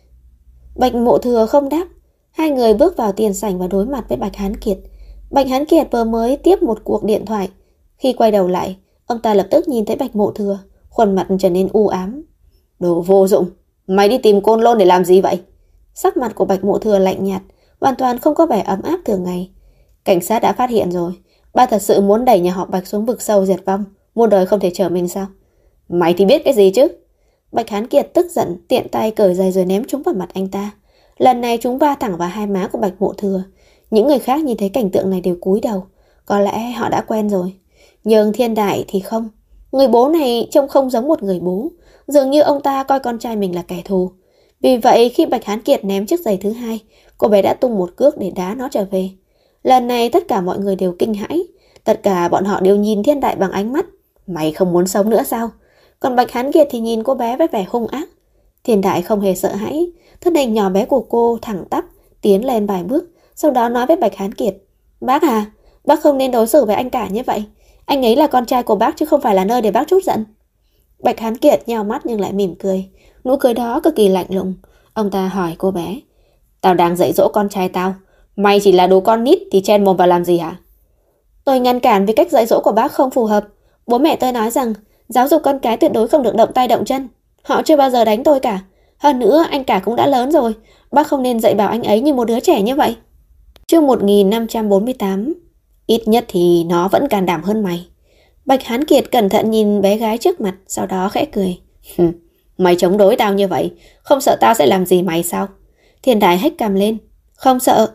Bạch Mộ Thừa không đáp. Hai người bước vào tiền sảnh và đối mặt với Bạch Hán Kiệt. Bạch Hán Kiệt vừa mới tiếp một cuộc điện thoại. Khi quay đầu lại, ông ta lập tức nhìn thấy Bạch Mộ Thừa, khuôn mặt trở nên u ám. Đồ vô dụng, mày đi tìm Côn Lôn để làm gì vậy? Sắc mặt của Bạch Mộ Thừa lạnh nhạt, hoàn toàn không có vẻ ấm áp thường ngày. Cảnh sát đã phát hiện rồi, ba thật sự muốn đẩy nhà họ Bạch xuống vực sâu diệt vong, muôn đời không thể trở mình sao? Mày thì biết cái gì chứ? Bạch Hán Kiệt tức giận, tiện tay cởi giày rồi ném chúng vào mặt anh ta. Lần này chúng va thẳng vào hai má của Bạch Mộ Thừa. Những người khác nhìn thấy cảnh tượng này đều cúi đầu. Có lẽ họ đã quen rồi. Nhưng Thiên Đại thì không. Người bố này trông không giống một người bố. Dường như ông ta coi con trai mình là kẻ thù. Vì vậy khi Bạch Hán Kiệt ném chiếc giày thứ hai, Cô bé đã tung một cước để đá nó trở về. Lần này tất cả mọi người đều kinh hãi. Tất cả bọn họ đều nhìn Thiên Đại bằng ánh mắt mày không muốn sống nữa sao? Còn Bạch Hán Kiệt thì nhìn cô bé với vẻ hung ác. Thiên Đại không hề sợ hãi. Thân hình nhỏ bé của cô thẳng tắp tiến lên vài bước, sau đó nói với Bạch Hán Kiệt: Bác à, bác không nên đối xử với anh cả như vậy. Anh ấy là con trai của bác chứ không phải là nơi để bác trút giận. Bạch Hán Kiệt nheo mắt nhưng lại mỉm cười. Nụ cười đó cực kỳ lạnh lùng. Ông ta hỏi cô bé: Tao đang dạy dỗ con trai tao, mày chỉ là đồ con nít thì chen mồm vào làm gì hả? Tôi ngăn cản vì cách dạy dỗ của bác không phù hợp. Bố mẹ tôi nói rằng giáo dục con cái tuyệt đối không được động tay động chân. Họ chưa bao giờ đánh tôi cả. Hơn nữa anh cả cũng đã lớn rồi. Bác không nên dạy bảo anh ấy như một đứa trẻ như vậy. Chương 1548. Ít nhất thì nó vẫn can đảm hơn mày. Bạch Hán Kiệt cẩn thận nhìn bé gái trước mặt, sau đó khẽ cười. Mày chống đối tao như vậy, không sợ tao sẽ làm gì mày sao? Thiên Đại hét cằm lên. Không sợ.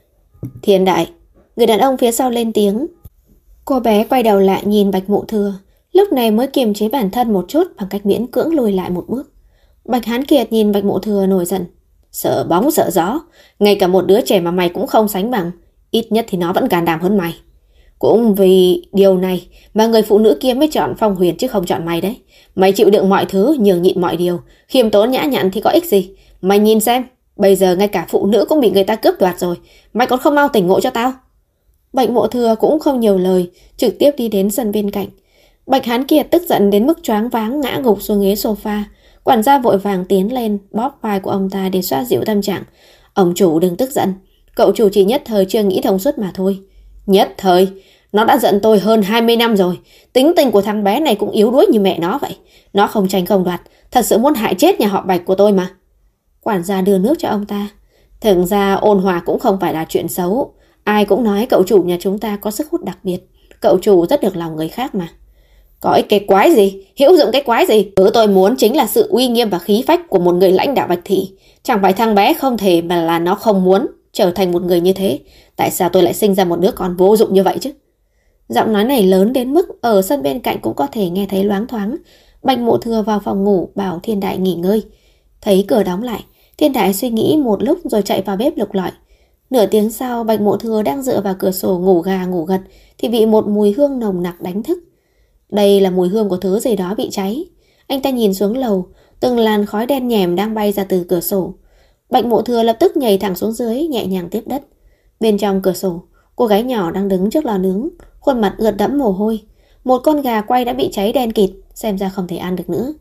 Thiên Đại, người đàn ông phía sau lên tiếng. Cô bé quay đầu lại nhìn Bạch Mộ Thừa, lúc này mới kiềm chế bản thân một chút bằng cách miễn cưỡng lùi lại một bước. Bạch Hán Kiệt nhìn Bạch Mộ Thừa nổi giận. Sợ bóng sợ gió, ngay cả một đứa trẻ mà mày cũng không sánh bằng, ít nhất thì nó vẫn can đảm hơn mày. Cũng vì điều này mà người phụ nữ kia mới chọn Phong Huyền chứ không chọn mày đấy. Mày chịu đựng mọi thứ, nhường nhịn mọi điều, khiêm tốn nhã nhặn thì có ích gì? Mày nhìn xem, bây giờ ngay cả phụ nữ cũng bị người ta cướp đoạt rồi, mày còn không mau tỉnh ngộ cho tao. Bạch Mộ Thừa cũng không nhiều lời, trực tiếp đi đến sân bên cạnh. Bạch Hán Kiệt tức giận đến mức choáng váng ngã gục xuống ghế sofa. Quản gia vội vàng tiến lên bóp vai của ông ta để xoa dịu tâm trạng. Ông chủ đừng tức giận, cậu chủ chỉ nhất thời chưa nghĩ thông suốt mà thôi. Nhất thời? Nó đã giận tôi hơn 20 năm rồi. Tính tình của thằng bé này cũng yếu đuối như mẹ nó vậy. Nó không tranh không đoạt, thật sự muốn hại chết nhà họ Bạch của tôi mà. Quản gia đưa nước cho ông ta. Thực ra ôn hòa cũng không phải là chuyện xấu. Ai cũng nói cậu chủ nhà chúng ta có sức hút đặc biệt. Cậu chủ rất được lòng người khác mà. Có ích cái quái gì? Hữu dụng cái quái gì? Thứ tôi muốn chính là sự uy nghiêm và khí phách của một người lãnh đạo Bạch thị. Chẳng phải thằng bé không thể mà là nó không muốn trở thành một người như thế. Tại sao tôi lại sinh ra một đứa con vô dụng như vậy chứ? Giọng nói này lớn đến mức ở sân bên cạnh cũng có thể nghe thấy loáng thoáng. Bạch Mộ Thừa vào phòng ngủ bảo Thiên Đại nghỉ ngơi. Thấy cửa đóng lại, Thiên Đại suy nghĩ một lúc rồi chạy vào bếp lục lọi. Nửa tiếng sau, Bạch Mộ Thừa đang dựa vào cửa sổ ngủ gà ngủ gật thì bị một mùi hương nồng nặc đánh thức. Đây là mùi hương của thứ gì đó bị cháy. Anh ta nhìn xuống lầu, từng làn khói đen nhèm đang bay ra từ cửa sổ. Bạch Mộ Thừa lập tức nhảy thẳng xuống dưới, nhẹ nhàng tiếp đất. Bên trong cửa sổ, cô gái nhỏ đang đứng trước lò nướng, khuôn mặt ướt đẫm mồ hôi. Một con gà quay đã bị cháy đen kịt, xem ra không thể ăn được nữa.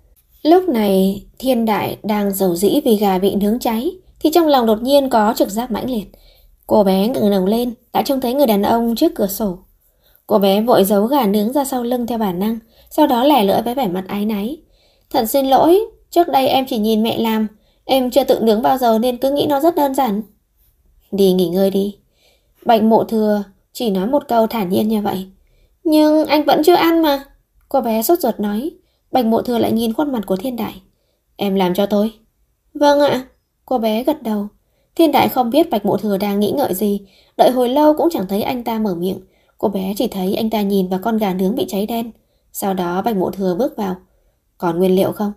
Lúc này, Thiên Đại đang dầu dĩ vì gà bị nướng cháy, thì trong lòng đột nhiên có trực giác mãnh liệt. Cô bé ngẩng đầu lên, đã trông thấy người đàn ông trước cửa sổ. Cô bé vội giấu gà nướng ra sau lưng theo bản năng, sau đó lẻ lưỡi với vẻ mặt áy náy. Thật xin lỗi, trước đây em chỉ nhìn mẹ làm, em chưa tự nướng bao giờ nên cứ nghĩ nó rất đơn giản. Đi nghỉ ngơi đi. Bạch Mộ Thừa chỉ nói một câu thản nhiên như vậy. Nhưng anh vẫn chưa ăn mà. Cô bé sốt ruột nói. Bạch Mộ Thừa lại nhìn khuôn mặt của Thiên Đại. Em làm cho tôi. Vâng ạ. Cô bé gật đầu. Thiên Đại không biết Bạch Mộ Thừa đang nghĩ ngợi gì. Đợi hồi lâu cũng chẳng thấy anh ta mở miệng. Cô bé chỉ thấy anh ta nhìn vào con gà nướng bị cháy đen. Sau đó Bạch Mộ Thừa bước vào. Còn nguyên liệu không?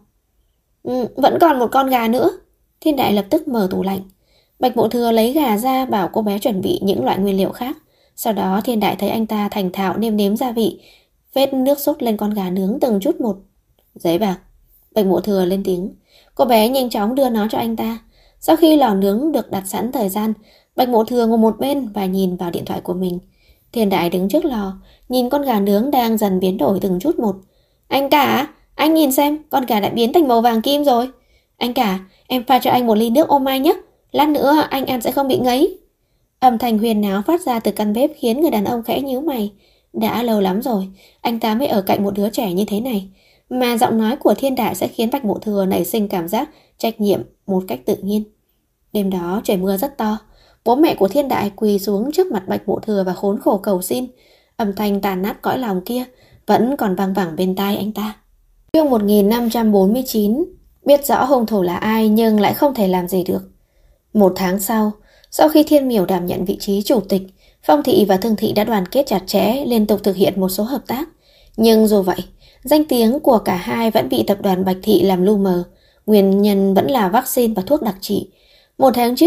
Vẫn còn một con gà nữa. Thiên Đại lập tức mở tủ lạnh. Bạch Mộ Thừa lấy gà ra bảo cô bé chuẩn bị những loại nguyên liệu khác. Sau đó Thiên Đại thấy anh ta thành thạo nêm nếm gia vị, vết nước sốt lên con gà nướng từng chút một. Giấy bạc. Bạch Mộ Thừa lên tiếng. Cô bé nhanh chóng đưa nó cho anh ta. Sau khi lò nướng được đặt sẵn thời gian, Bạch Mộ Thừa ngồi một bên và nhìn vào điện thoại của mình. Thiên Đại đứng trước lò, nhìn con gà nướng đang dần biến đổi từng chút một. Anh cả, anh nhìn xem, con gà đã biến thành màu vàng kim rồi. Anh cả, em pha cho anh một ly nước ô mai nhé. Lát nữa anh ăn sẽ không bị ngấy. Âm thanh huyền náo phát ra từ căn bếp khiến người đàn ông khẽ nhíu mày. Đã lâu lắm rồi, anh ta mới ở cạnh một đứa trẻ như thế này. Mà giọng nói của Thiên Đại sẽ khiến Bạch Mộ Thừa nảy sinh cảm giác trách nhiệm một cách tự nhiên. Đêm đó trời mưa rất to. Bố mẹ của Thiên Đại quỳ xuống trước mặt Bạch Mộ Thừa và khốn khổ cầu xin. Âm thanh tàn nát cõi lòng kia vẫn còn vang vẳng bên tai anh ta. Chương 1549. Biết rõ hung thủ là ai nhưng lại không thể làm gì được. Một tháng sau khi Thiên Miểu đảm nhận vị trí chủ tịch, Phong thị và Thương thị đã đoàn kết chặt chẽ, liên tục thực hiện một số hợp tác. Nhưng dù vậy, danh tiếng của cả hai vẫn bị tập đoàn Bạch thị làm lu mờ. Nguyên nhân vẫn là vaccine và thuốc đặc trị. Một tháng trước,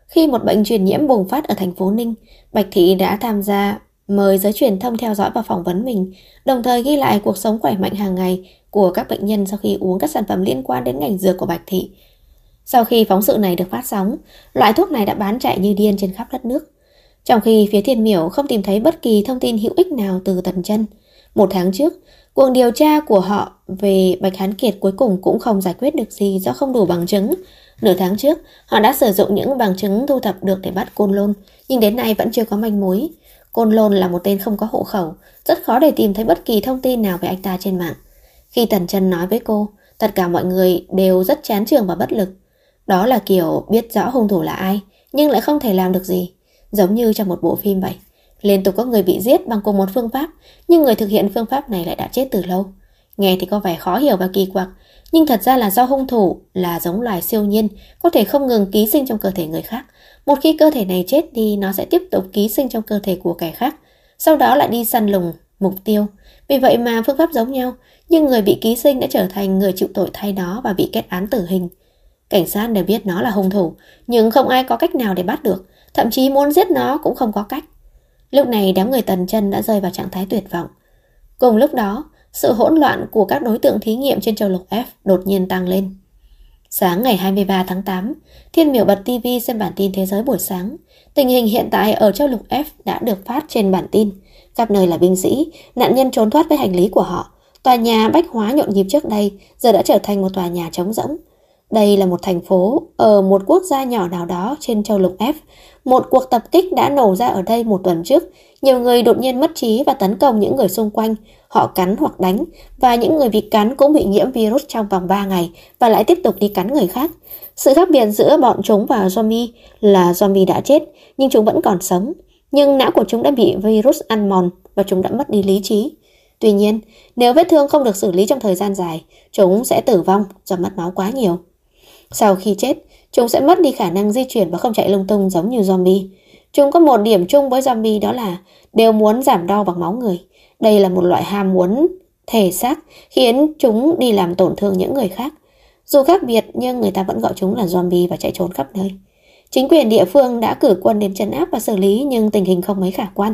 Khi một bệnh truyền nhiễm bùng phát ở thành phố Ninh, Bạch Thị đã tham gia mời giới truyền thông theo dõi và phỏng vấn mình, đồng thời ghi lại cuộc sống khỏe mạnh hàng ngày của các bệnh nhân sau khi uống các sản phẩm liên quan đến ngành dược của Bạch Thị. Sau khi phóng sự này được phát sóng, loại thuốc này đã bán chạy như điên trên khắp đất nước. Trong khi phía Thiên Miểu không tìm thấy bất kỳ thông tin hữu ích nào từ Tần Chân. Một tháng trước, cuộc điều tra của họ về Bạch Hán Kiệt cuối cùng cũng không giải quyết được gì do không đủ bằng chứng. Nửa tháng trước, họ đã sử dụng những bằng chứng thu thập được để bắt Côn Lôn, nhưng đến nay vẫn chưa có manh mối. Côn Lôn là một tên không có hộ khẩu, rất khó để tìm thấy bất kỳ thông tin nào về anh ta trên mạng. Khi Tần Chân nói với cô, tất cả mọi người đều rất chán chường và bất lực. Đó là kiểu biết rõ hung thủ là ai, nhưng lại không thể làm được gì. Giống như trong một bộ phim vậy. Liên tục có người bị giết bằng cùng một phương pháp, nhưng người thực hiện phương pháp này lại đã chết từ lâu. Nghe thì có vẻ khó hiểu và kỳ quặc, nhưng thật ra là do hung thủ là giống loài siêu nhiên, có thể không ngừng ký sinh trong cơ thể người khác. Một khi cơ thể này chết đi, nó sẽ tiếp tục ký sinh trong cơ thể của kẻ khác, sau đó lại đi săn lùng mục tiêu. Vì vậy mà phương pháp giống nhau, nhưng người bị ký sinh đã trở thành người chịu tội thay đó và bị kết án tử hình. Cảnh sát đều biết nó là hung thủ, nhưng không ai có cách nào để bắt được, thậm chí muốn giết nó cũng không có cách. Lúc này đám người Tần Chân đã rơi vào trạng thái tuyệt vọng. Cùng lúc đó, sự hỗn loạn của các đối tượng thí nghiệm trên châu lục F đột nhiên tăng lên. Sáng ngày 23 tháng 8, Thiên Miểu bật TV xem bản tin thế giới buổi sáng. Tình hình hiện tại ở châu lục F đã được phát trên bản tin. Khắp nơi là binh sĩ, nạn nhân trốn thoát với hành lý của họ. Tòa nhà bách hóa nhộn nhịp trước đây giờ đã trở thành một tòa nhà trống rỗng. Đây là một thành phố ở một quốc gia nhỏ nào đó trên châu lục F. Một cuộc tập kích đã nổ ra ở đây một tuần trước. Nhiều người đột nhiên mất trí và tấn công những người xung quanh. Họ cắn hoặc đánh, và những người bị cắn cũng bị nhiễm virus trong vòng 3 ngày và lại tiếp tục đi cắn người khác. Sự khác biệt giữa bọn chúng và zombie là zombie đã chết, nhưng chúng vẫn còn sống. Nhưng não của chúng đã bị virus ăn mòn và chúng đã mất đi lý trí. Tuy nhiên, nếu vết thương không được xử lý trong thời gian dài, chúng sẽ tử vong do mất máu quá nhiều. Sau khi chết, chúng sẽ mất đi khả năng di chuyển và không chạy lung tung giống như zombie. Chúng có một điểm chung với zombie, đó là đều muốn giảm đau bằng máu người. Đây là một loại ham muốn thể xác khiến chúng đi làm tổn thương những người khác. Dù khác biệt nhưng người ta vẫn gọi chúng là zombie và chạy trốn khắp nơi. Chính quyền địa phương đã cử quân đến trấn áp và xử lý, nhưng tình hình không mấy khả quan.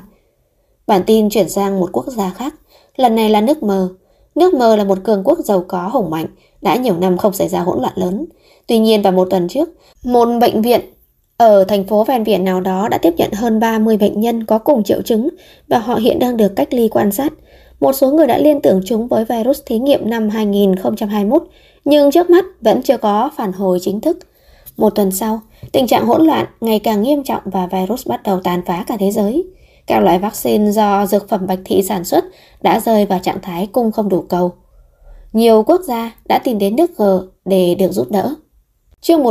Bản tin chuyển sang một quốc gia khác. Lần này là nước Mờ. Nước Mờ là một cường quốc giàu có hùng mạnh, đã nhiều năm không xảy ra hỗn loạn lớn. Tuy nhiên vào một tuần trước, một bệnh viện ở thành phố ven biển nào đó đã tiếp nhận hơn 30 bệnh nhân có cùng triệu chứng và họ hiện đang được cách ly quan sát. Một số người đã liên tưởng chúng với virus thí nghiệm năm 2021, nhưng trước mắt vẫn chưa có phản hồi chính thức. Một tuần sau, tình trạng hỗn loạn ngày càng nghiêm trọng và virus bắt đầu tàn phá cả thế giới. Các loại vaccine do dược phẩm Bạch Thị sản xuất đã rơi vào trạng thái cung không đủ cầu. Nhiều quốc gia đã tìm đến nước G để được giúp đỡ. Chương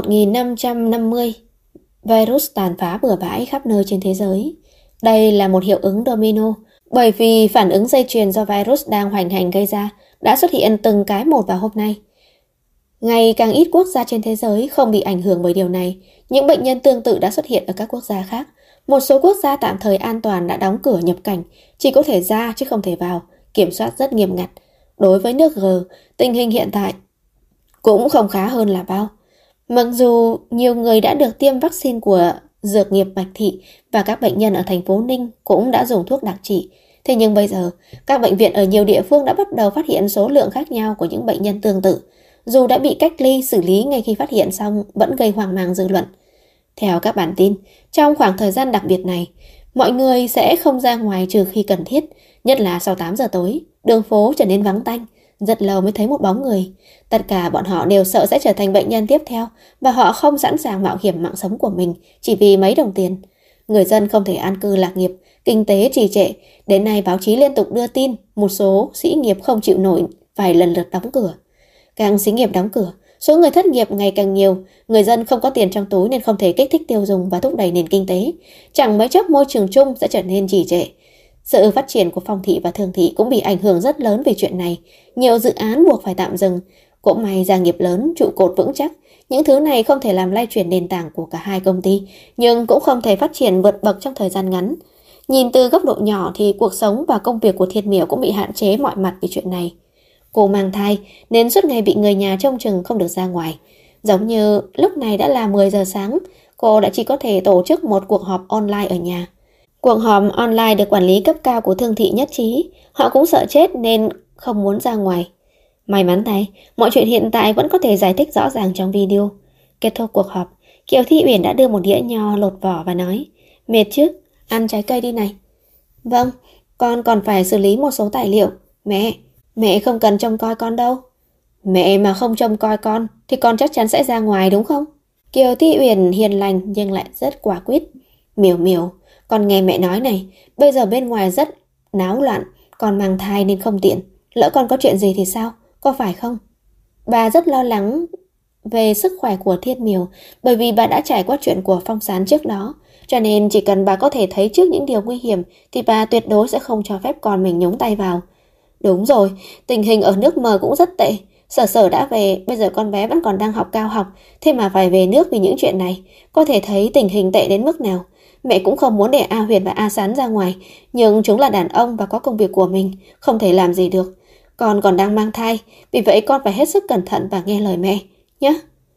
1550, virus tàn phá bừa bãi khắp nơi trên thế giới. Đây là một hiệu ứng domino, bởi vì phản ứng dây chuyền do virus đang hoành hành gây ra đã xuất hiện từng cái một vào hôm nay. Ngày càng ít quốc gia trên thế giới không bị ảnh hưởng bởi điều này. Những bệnh nhân tương tự đã xuất hiện ở các quốc gia khác. Một số quốc gia tạm thời an toàn đã đóng cửa nhập cảnh, chỉ có thể ra chứ không thể vào, kiểm soát rất nghiêm ngặt. Đối với nước G, tình hình hiện tại cũng không khá hơn là bao. Mặc dù nhiều người đã được tiêm vaccine của dược nghiệp Bạch Thị và các bệnh nhân ở thành phố Ninh cũng đã dùng thuốc đặc trị, thế nhưng bây giờ các bệnh viện ở nhiều địa phương đã bắt đầu phát hiện số lượng khác nhau của những bệnh nhân tương tự. Dù đã bị cách ly xử lý ngay khi phát hiện xong vẫn gây hoang mang dư luận. Theo các bản tin, trong khoảng thời gian đặc biệt này, mọi người sẽ không ra ngoài trừ khi cần thiết, nhất là sau 8 giờ tối, đường phố trở nên vắng tanh, rất lâu mới thấy một bóng người. Tất cả bọn họ đều sợ sẽ trở thành bệnh nhân tiếp theo và họ không sẵn sàng mạo hiểm mạng sống của mình chỉ vì mấy đồng tiền. Người dân không thể an cư lạc nghiệp, kinh tế trì trệ. Đến nay báo chí liên tục đưa tin một số xí nghiệp không chịu nổi phải lần lượt đóng cửa. Càng xí nghiệp đóng cửa, số người thất nghiệp ngày càng nhiều, người dân không có tiền trong túi nên không thể kích thích tiêu dùng và thúc đẩy nền kinh tế. Chẳng mấy chốc môi trường chung sẽ trở nên trì trệ. Sự phát triển của phong thị và thương thị cũng bị ảnh hưởng rất lớn về chuyện này. Nhiều dự án buộc phải tạm dừng. Cũng may gia nghiệp lớn, trụ cột vững chắc. Những thứ này không thể làm lay chuyển nền tảng của cả hai công ty, nhưng cũng không thể phát triển vượt bậc trong thời gian ngắn. Nhìn từ góc độ nhỏ thì cuộc sống và công việc của Thiên Miểu cũng bị hạn chế mọi mặt vì chuyện này. Cô mang thai nên suốt ngày bị người nhà trông chừng không được ra ngoài. Giống như lúc này đã là 10 giờ sáng, cô đã chỉ có thể tổ chức một cuộc họp online ở nhà. Cuộc họp online được quản lý cấp cao của Thương Thị nhất trí. Họ cũng sợ chết nên không muốn ra ngoài. May mắn thay, mọi chuyện hiện tại vẫn có thể giải thích rõ ràng trong video. Kết thúc cuộc họp, Kiều Thi Uyển đã đưa một đĩa nho lột vỏ và nói: Mệt chứ, ăn trái cây đi này. Vâng, con còn phải xử lý một số tài liệu. Mẹ không cần trông coi con đâu. Mẹ mà không trông coi con thì con chắc chắn sẽ ra ngoài đúng không? Kiều Thi Uyển hiền lành nhưng lại rất quả quyết. Miểu, con nghe mẹ nói này, bây giờ bên ngoài rất náo loạn, con mang thai nên không tiện. Lỡ con có chuyện gì thì sao, có phải không? Bà rất lo lắng về sức khỏe của Thiên Miểu, bởi vì bà đã trải qua chuyện của Phong Sán trước đó, cho nên chỉ cần bà có thể thấy trước những điều nguy hiểm thì bà tuyệt đối sẽ không cho phép con mình nhúng tay vào. Đúng rồi, tình hình ở nước Mờ cũng rất tệ. Sở đã về, bây giờ con bé vẫn còn đang học cao học, thế mà phải về nước vì những chuyện này, có thể thấy tình hình tệ đến mức nào. Mẹ cũng không muốn để A Huyền và A Sán ra ngoài, nhưng chúng là đàn ông và có công việc của mình, không thể làm gì được. Con còn đang mang thai, vì vậy con phải hết sức cẩn thận và nghe lời mẹ nhé.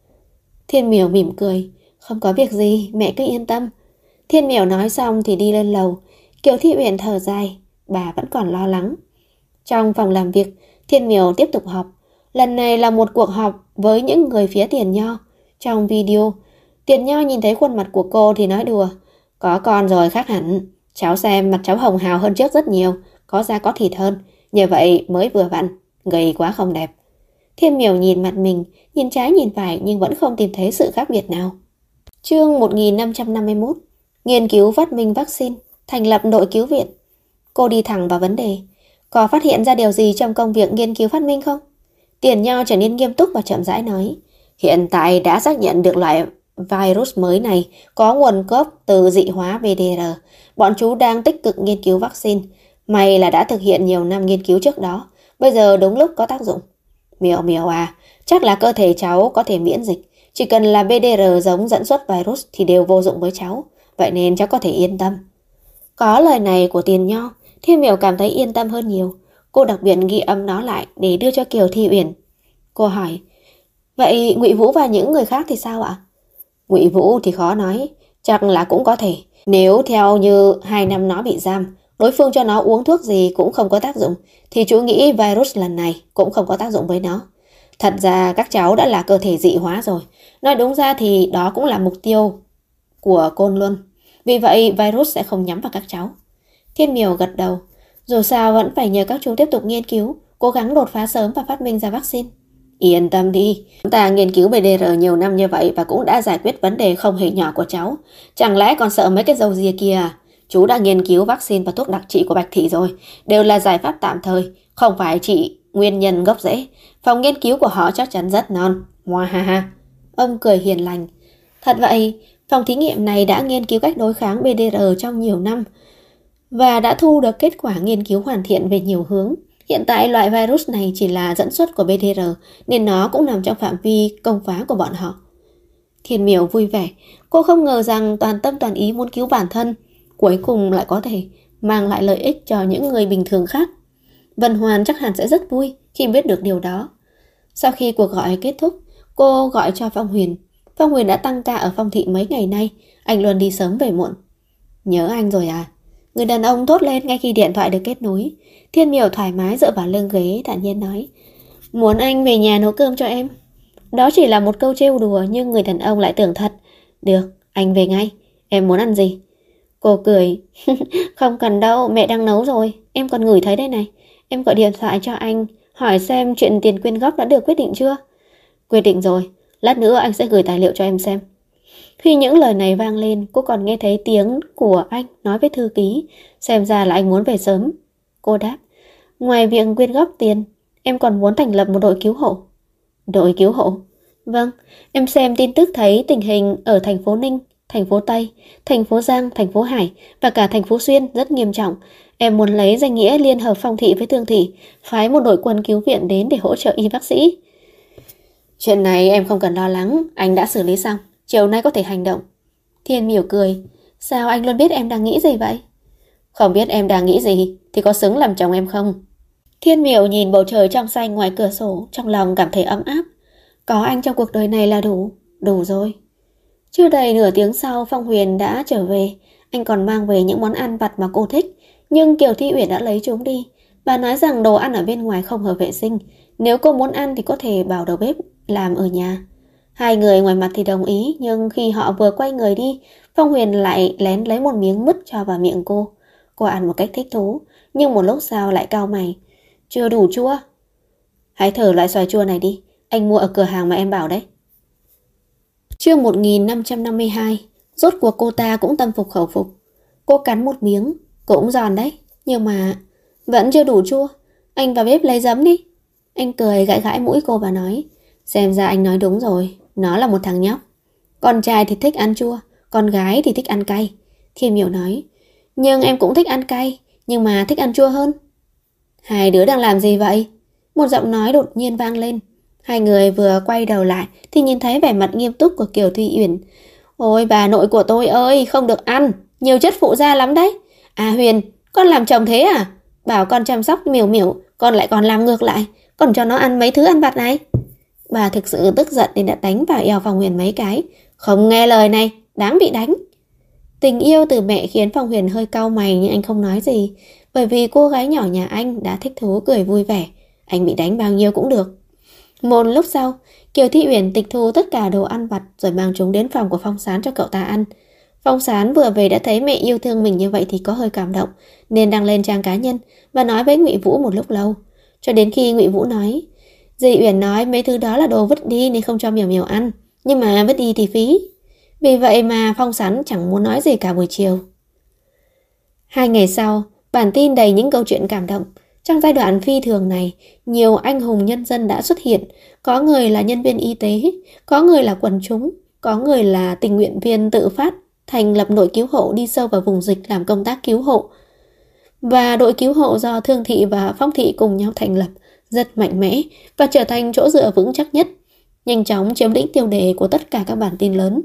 Thiên Miểu mỉm cười: Không có việc gì, mẹ cứ yên tâm. Thiên Miểu nói xong thì đi lên lầu. Kiều Thi Uyển thở dài, bà vẫn còn lo lắng. Trong phòng làm việc, Thiên Miểu tiếp tục họp. Lần này là một cuộc họp với những người phía Tiền Nho. Trong video, Tiền Nho nhìn thấy khuôn mặt của cô thì nói đùa: Có con rồi khác hẳn. Cháu xem mặt cháu hồng hào hơn trước rất nhiều, có da có thịt hơn. Như vậy mới vừa vặn, gầy quá không đẹp. Thiên Miểu nhìn mặt mình, nhìn trái nhìn phải nhưng vẫn không tìm thấy sự khác biệt nào. Chương 1551. Nghiên cứu phát minh vaccine, thành lập đội cứu viện. Cô đi thẳng vào vấn đề. Có phát hiện ra điều gì trong công việc nghiên cứu phát minh không? Tiền Nho trở nên nghiêm túc và chậm rãi nói: Hiện tại đã xác nhận được loại virus mới này có nguồn gốc từ dị hóa BDR. Bọn chú đang tích cực nghiên cứu vaccine. May là đã thực hiện nhiều năm nghiên cứu trước đó, bây giờ đúng lúc có tác dụng. Miểu à, chắc là cơ thể cháu có thể miễn dịch. Chỉ cần là BDR giống dẫn xuất virus thì đều vô dụng với cháu. Vậy nên cháu có thể yên tâm. Có lời này của Tiền Nho, Thiên Miểu cảm thấy yên tâm hơn nhiều. Cô đặc biệt ghi âm nó lại để đưa cho Kiều Thi Uyển. Cô hỏi: Vậy Ngụy Vũ và những người khác thì sao ạ? Ngụy Vũ thì khó nói, chắc là cũng có thể. Nếu theo như 2 năm nó bị giam, đối phương cho nó uống thuốc gì cũng không có tác dụng, thì chú nghĩ virus lần này cũng không có tác dụng với nó. Thật ra các cháu đã là cơ thể dị hóa rồi. Nói đúng ra thì đó cũng là mục tiêu của Côn Luân. Vì vậy virus sẽ không nhắm vào các cháu. Thiên Miểu gật đầu. Dù sao vẫn phải nhờ các chú tiếp tục nghiên cứu, cố gắng đột phá sớm và phát minh ra vaccine. Yên tâm đi, chúng ta nghiên cứu BDR nhiều năm như vậy và cũng đã giải quyết vấn đề không hề nhỏ của cháu. Chẳng lẽ còn sợ mấy cái dầu dìa kia à? Chú đã nghiên cứu vaccine và thuốc đặc trị của Bạch Thị rồi. Đều là giải pháp tạm thời, không phải trị nguyên nhân gốc rễ. Phòng nghiên cứu của họ chắc chắn rất non. Hoa ha ha. Ông cười hiền lành. Thật vậy, phòng thí nghiệm này đã nghiên cứu cách đối kháng BDR trong nhiều năm và đã thu được kết quả nghiên cứu hoàn thiện về nhiều hướng. Hiện tại loại virus này chỉ là dẫn xuất của BDR nên nó cũng nằm trong phạm vi công phá của bọn họ. Thiên Miểu vui vẻ. Cô không ngờ rằng toàn tâm toàn ý muốn cứu bản thân, cuối cùng lại có thể mang lại lợi ích cho những người bình thường khác. Vân Hoàn chắc hẳn sẽ rất vui khi biết được điều đó. Sau khi cuộc gọi kết thúc, cô gọi cho Phong Huyền. Phong Huyền đã tăng ca ở Phong Thị mấy ngày nay, anh luôn đi sớm về muộn. Nhớ anh rồi à? Người đàn ông thốt lên ngay khi điện thoại được kết nối. Thiên Miểu thoải mái dựa vào lưng ghế thản nhiên nói: Muốn anh về nhà nấu cơm cho em. Đó chỉ là một câu trêu đùa nhưng người đàn ông lại tưởng thật. Được, anh về ngay. Em muốn ăn gì? Cô cười. Không cần đâu, mẹ đang nấu rồi. Em còn ngửi thấy đây này. Em gọi điện thoại cho anh, hỏi xem chuyện tiền quyên góp đã được quyết định chưa? Quyết định rồi, lát nữa anh sẽ gửi tài liệu cho em xem. Khi những lời này vang lên, cô còn nghe thấy tiếng của anh nói với thư ký. Xem ra là anh muốn về sớm. Cô đáp: Ngoài việc quyên góp tiền, em còn muốn thành lập một đội cứu hộ. Đội cứu hộ? Vâng, em xem tin tức thấy tình hình ở thành phố Ninh, thành phố Tây, thành phố Giang, thành phố Hải và cả thành phố Xuyên rất nghiêm trọng. Em muốn lấy danh nghĩa liên hợp Phong Thị với Thương Thị, phái một đội quân cứu viện đến để hỗ trợ y bác sĩ. Chuyện này em không cần lo lắng, anh đã xử lý xong, chiều nay có thể hành động. Thiên Miểu cười. Sao anh luôn biết em đang nghĩ gì vậy? Không biết em đang nghĩ gì thì có xứng làm chồng em không? Thiên Miểu nhìn bầu trời trong xanh ngoài cửa sổ, trong lòng cảm thấy ấm áp. Có anh trong cuộc đời này là đủ, đủ rồi. Chưa đầy nửa tiếng sau, Phong Huyền đã trở về. Anh còn mang về những món ăn vặt mà cô thích, nhưng Kiều Thi Uyển đã lấy chúng đi. Bà nói rằng đồ ăn ở bên ngoài không hợp vệ sinh, nếu cô muốn ăn thì có thể bảo đầu bếp làm ở nhà. Hai người ngoài mặt thì đồng ý, nhưng khi họ vừa quay người đi, Phong Huyền lại lén lấy một miếng mứt cho vào miệng cô. Cô ăn một cách thích thú, nhưng một lúc sau lại cau mày. Chưa đủ chua. Hãy thử loại xoài chua này đi, anh mua ở cửa hàng mà em bảo đấy. Chương 1552. Rốt cuộc cô ta cũng tâm phục khẩu phục. Cô cắn một miếng, cũng giòn đấy, nhưng mà vẫn chưa đủ chua. Anh vào bếp lấy giấm đi. Anh cười gãi gãi mũi cô và nói, xem ra anh nói đúng rồi, nó là một thằng nhóc. Con trai thì thích ăn chua, con gái thì thích ăn cay. Thiên Miểu nói, nhưng em cũng thích ăn cay, nhưng mà thích ăn chua hơn. Hai đứa đang làm gì vậy? Một giọng nói đột nhiên vang lên. Hai người vừa quay đầu lại thì nhìn thấy vẻ mặt nghiêm túc của Kiều Thi Uyển. Ôi bà nội của tôi ơi, không được ăn, nhiều chất phụ gia lắm đấy. À Huyền, con làm chồng thế à? Bảo con chăm sóc Miểu Miểu, con lại còn làm ngược lại, còn cho nó ăn mấy thứ ăn vặt này. Bà thực sự tức giận nên đã đánh vào eo Phong Huyền mấy cái. Không nghe lời này, đáng bị đánh. Tình yêu từ mẹ khiến Phong Huyền hơi cau mày, nhưng anh không nói gì, bởi vì cô gái nhỏ nhà anh đã thích thú cười vui vẻ. Anh bị đánh bao nhiêu cũng được. Một lúc sau, Kiều Thi Uyển tịch thu tất cả đồ ăn vặt rồi mang chúng đến phòng của Phong Sán cho cậu ta ăn. Phong Sán vừa về đã thấy mẹ yêu thương mình như vậy thì có hơi cảm động, nên đăng lên trang cá nhân và nói với Ngụy Vũ một lúc lâu, cho đến khi Ngụy Vũ nói, dì Uyển nói mấy thứ đó là đồ vứt đi nên không cho Miểu Miểu ăn, nhưng mà vứt đi thì phí. Vì vậy mà Phong Sán chẳng muốn nói gì cả buổi chiều. 2 ngày sau, bản tin đầy những câu chuyện cảm động. Trong giai đoạn phi thường này, nhiều anh hùng nhân dân đã xuất hiện. Có người là nhân viên y tế, có người là quần chúng, có người là tình nguyện viên tự phát thành lập đội cứu hộ đi sâu vào vùng dịch làm công tác cứu hộ. Và đội cứu hộ do Thương Thị và Phong Thị cùng nhau thành lập rất mạnh mẽ và trở thành chỗ dựa vững chắc nhất, nhanh chóng chiếm lĩnh tiêu đề của tất cả các bản tin lớn.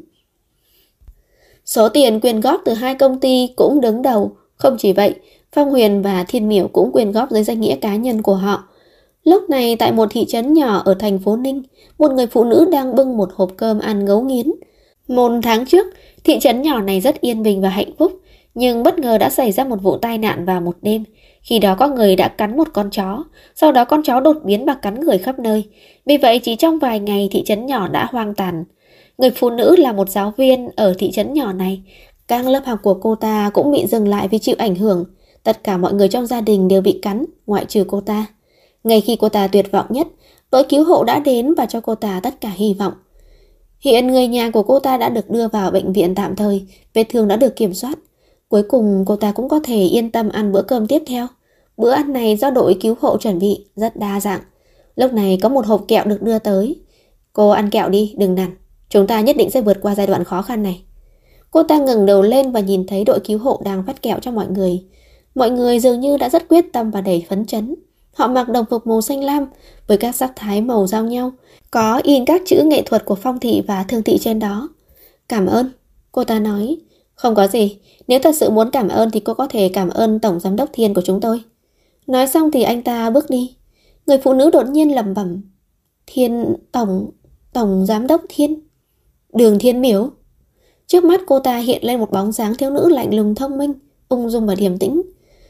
Số tiền quyên góp từ 2 công ty cũng đứng đầu. Không chỉ vậy, Phong Huyền và Thiên Miểu cũng quyên góp dưới danh nghĩa cá nhân của họ. Lúc này tại một thị trấn nhỏ ở thành phố Ninh, một người phụ nữ đang bưng một hộp cơm ăn ngấu nghiến. 1 tháng trước, thị trấn nhỏ này rất yên bình và hạnh phúc, nhưng bất ngờ đã xảy ra một vụ tai nạn vào một đêm. Khi đó có người đã cắn một con chó, sau đó con chó đột biến và cắn người khắp nơi. Vì vậy chỉ trong vài ngày thị trấn nhỏ đã hoang tàn. Người phụ nữ là một giáo viên ở thị trấn nhỏ này. Các lớp học của cô ta cũng bị dừng lại vì chịu ảnh hưởng. Tất cả mọi người trong gia đình đều bị cắn, ngoại trừ cô ta. Ngay khi cô ta tuyệt vọng nhất, đội cứu hộ đã đến và cho cô ta tất cả hy vọng. Hiện người nhà của cô ta đã được đưa vào bệnh viện tạm thời, vết thương đã được kiểm soát. Cuối cùng cô ta cũng có thể yên tâm ăn bữa cơm tiếp theo. Bữa ăn này do đội cứu hộ chuẩn bị, rất đa dạng. Lúc này có một hộp kẹo được đưa tới. Cô ăn kẹo đi, đừng nản. Chúng ta nhất định sẽ vượt qua giai đoạn khó khăn này. Cô ta ngẩng đầu lên và nhìn thấy đội cứu hộ đang phát kẹo cho mọi người. Mọi người dường như đã rất quyết tâm và đầy phấn chấn. Họ mặc đồng phục màu xanh lam với các sắc thái màu giao nhau, có in các chữ nghệ thuật của Phong Thị và Thương Thị trên đó. Cảm ơn, cô ta nói. Không có gì, nếu thật sự muốn cảm ơn thì cô có thể cảm ơn Tổng Giám đốc Thiên của chúng tôi. Nói xong thì anh ta bước đi. Người phụ nữ đột nhiên lẩm bẩm. Thiên, Tổng Giám đốc Thiên. Đường Thiên Miểu. Trước mắt cô ta hiện lên một bóng dáng thiếu nữ lạnh lùng thông minh, ung dung và điềm tĩnh.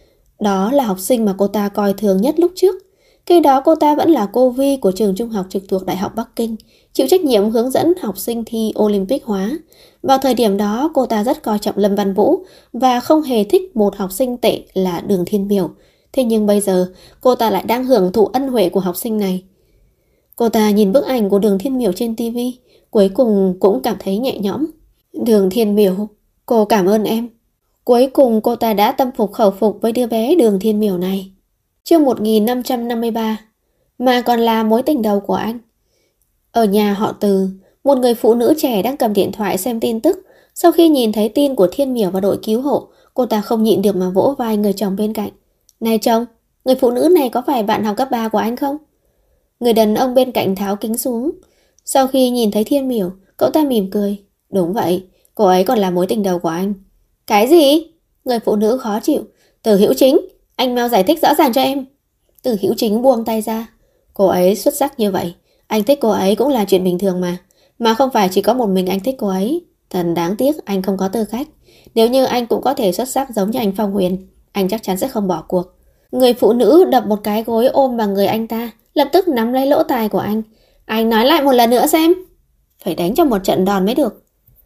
Đó là học sinh mà cô ta coi thường nhất lúc trước. Khi đó cô ta vẫn là cô Vi của trường trung học trực thuộc Đại học Bắc Kinh, chịu trách nhiệm hướng dẫn học sinh thi Olympic hóa. Vào thời điểm đó cô ta rất coi trọng Lâm Văn Vũ và không hề thích một học sinh tệ là Đường Thiên Miểu. Thế nhưng bây giờ cô ta lại đang hưởng thụ ân huệ của học sinh này. Cô ta nhìn bức ảnh của Đường Thiên Miểu trên TV, cuối cùng cũng cảm thấy nhẹ nhõm. Đường Thiên Miểu, cô cảm ơn em. Cuối cùng cô ta đã tâm phục khẩu phục với đứa bé Đường Thiên Miểu này. Chương 1553. Mà còn là mối tình đầu của anh. Ở nhà họ Từ, một người phụ nữ trẻ đang cầm điện thoại xem tin tức. Sau khi nhìn thấy tin của Thiên Miểu và đội cứu hộ, cô ta không nhịn được mà vỗ vai người chồng bên cạnh. Này chồng, người phụ nữ này có phải bạn học cấp 3 của anh không? Người đàn ông bên cạnh tháo kính xuống. Sau khi nhìn thấy Thiên Miểu, cậu ta mỉm cười. Đúng vậy, cô ấy còn là mối tình đầu của anh. Cái gì? Người phụ nữ khó chịu. Từ Hữu Chính, anh mau giải thích rõ ràng cho em. Từ Hữu Chính buông tay ra. Cô ấy xuất sắc như vậy, anh thích cô ấy cũng là chuyện bình thường mà không phải chỉ có một mình anh thích cô ấy. Thật đáng tiếc anh không có tư cách. Nếu như anh cũng có thể xuất sắc giống như anh Phong Huyền, anh chắc chắn sẽ không bỏ cuộc. Người phụ nữ đập một cái gối ôm vào người anh ta, lập tức nắm lấy lỗ tai của anh. Anh nói lại một lần nữa xem. Phải đánh cho một trận đòn mới được.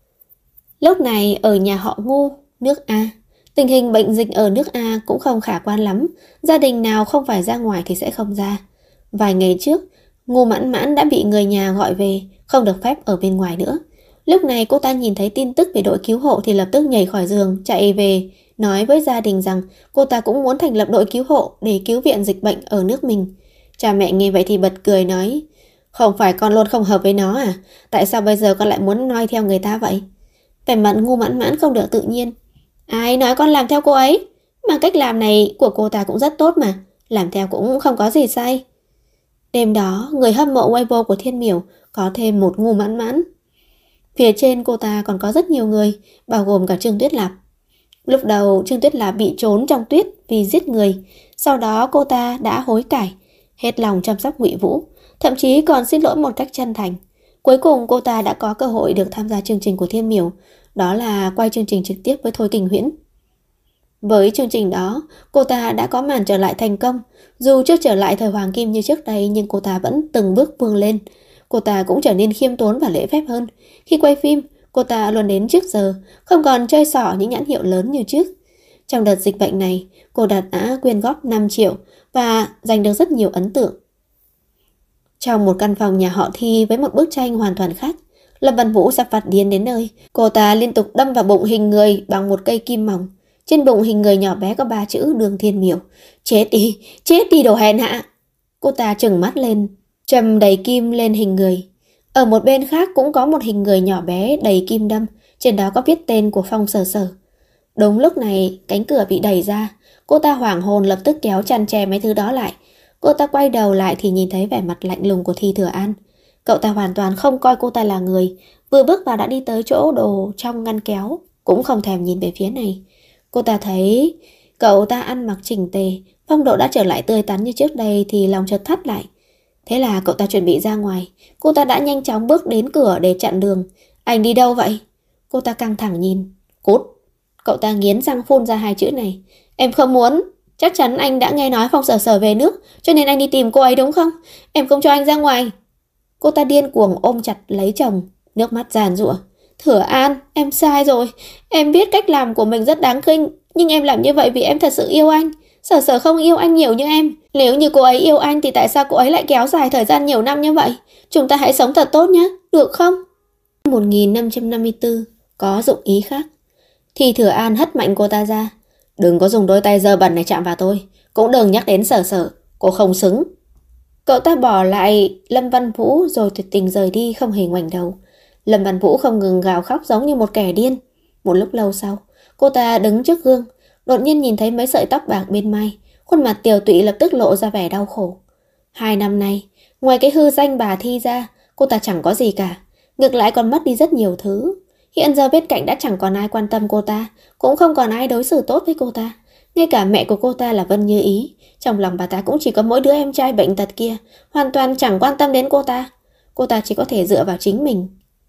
Lúc này ở nhà họ Ngô, nước A, tình hình bệnh dịch ở nước A cũng không khả quan lắm. Gia đình nào không phải ra ngoài thì sẽ không ra. Vài ngày trước, Ngô Mãn Mãn đã bị người nhà gọi về, không được phép ở bên ngoài nữa. Lúc này cô ta nhìn thấy tin tức về đội cứu hộ thì lập tức nhảy khỏi giường, chạy về, nói với gia đình rằng cô ta cũng muốn thành lập đội cứu hộ để cứu viện dịch bệnh ở nước mình. Cha mẹ nghe vậy thì bật cười nói, không phải con luôn không hợp với nó à? Tại sao bây giờ con lại muốn noi theo người ta vậy? Vẻ mặt Ngô Mãn Mãn không được tự nhiên. Ai nói con làm theo cô ấy? Mà cách làm này của cô ta cũng rất tốt mà, làm theo cũng không có gì sai. Đêm đó, người hâm mộ Weibo của Thiên Miểu có thêm một Ngô Mãn Mãn. Phía trên cô ta còn có rất nhiều người, bao gồm cả Trương Tuyết Lạp. Lúc đầu Trương Tuyết Lạp bị trốn trong tuyết vì giết người, sau đó cô ta đã hối cải, hết lòng chăm sóc Ngụy Vũ, thậm chí còn xin lỗi một cách chân thành. Cuối cùng cô ta đã có cơ hội được tham gia chương trình của Thiên Miểu, đó là quay chương trình trực tiếp với Thôi Kình Huyễn. Với chương trình đó, cô ta đã có màn trở lại thành công. Dù chưa trở lại thời hoàng kim như trước đây, nhưng cô ta vẫn từng bước vươn lên. Cô ta cũng trở nên khiêm tốn và lễ phép hơn. Khi quay phim, cô ta luôn đến trước giờ, không còn chơi xỏ những nhãn hiệu lớn như trước. Trong đợt dịch bệnh này, cô đã quyên góp 5 triệu và giành được rất nhiều ấn tượng. Trong một căn phòng nhà họ Thi với một bức tranh hoàn toàn khác, Lâm Văn Vũ sắp phát điên đến nơi. Cô ta liên tục đâm vào bụng hình người bằng một cây kim mỏng. Trên bụng hình người nhỏ bé có 3 chữ Đường Thiên Miểu. Chết đi đồ hèn hạ. Cô ta trừng mắt lên, châm đầy kim lên hình người. Ở một bên khác cũng có một hình người nhỏ bé đầy kim đâm, trên đó có viết tên của Phong Sở Sở. Đúng lúc này, cánh cửa bị đẩy ra. Cô ta hoảng hồn lập tức kéo chăn che mấy thứ đó lại. Cô ta quay đầu lại thì nhìn thấy vẻ mặt lạnh lùng của Thi Thừa An. Cậu ta hoàn toàn không coi cô ta là người, vừa bước vào đã đi tới chỗ đồ trong ngăn kéo, cũng không thèm nhìn về phía này. Cô ta thấy cậu ta ăn mặc chỉnh tề, phong độ đã trở lại tươi tắn như trước đây thì lòng chợt thắt lại. Thế là cậu ta chuẩn bị ra ngoài. Cô ta đã nhanh chóng bước đến cửa để chặn đường. Anh đi đâu vậy? Cô ta căng thẳng nhìn. Cút. Cậu ta nghiến răng phun ra 2 chữ này. Em không muốn. Chắc chắn anh đã nghe nói Phong Sở Sở về nước, cho nên anh đi tìm cô ấy đúng không? Em không cho anh ra ngoài. Cô ta điên cuồng ôm chặt lấy chồng, nước mắt giàn giụa. Thừa An, em sai rồi. Em biết cách làm của mình rất đáng khinh, nhưng em làm như vậy vì em thật sự yêu anh. Sở Sở không yêu anh nhiều như em. Nếu như cô ấy yêu anh thì tại sao cô ấy lại kéo dài thời gian nhiều năm như vậy? Chúng ta hãy sống thật tốt nhé, được không? 1554 có dụng ý khác. Thì Thừa An hất mạnh cô ta ra. Đừng có dùng đôi tay dơ bẩn này chạm vào tôi. Cũng đừng nhắc đến Sở Sở, cô không xứng. Cậu ta bỏ lại Lâm Văn Vũ rồi tuyệt tình rời đi không hề ngoảnh đầu. Lâm Văn Vũ không ngừng gào khóc giống như một kẻ điên. Một lúc lâu sau, cô ta đứng trước gương, đột nhiên nhìn thấy mấy sợi tóc bạc bên mai. Khuôn mặt tiều tụy lập tức lộ ra vẻ đau khổ. 2 năm nay, ngoài cái hư danh bà Thi ra, cô ta chẳng có gì cả. Ngược lại còn mất đi rất nhiều thứ. Hiện giờ bên cạnh đã chẳng còn ai quan tâm cô ta, cũng không còn ai đối xử tốt với cô ta. Ngay cả mẹ của cô ta là Vân Như Ý, trong lòng bà ta cũng chỉ có mỗi đứa em trai bệnh tật kia, hoàn toàn chẳng quan tâm đến cô ta. Cô ta chỉ có thể dựa vào chính mình.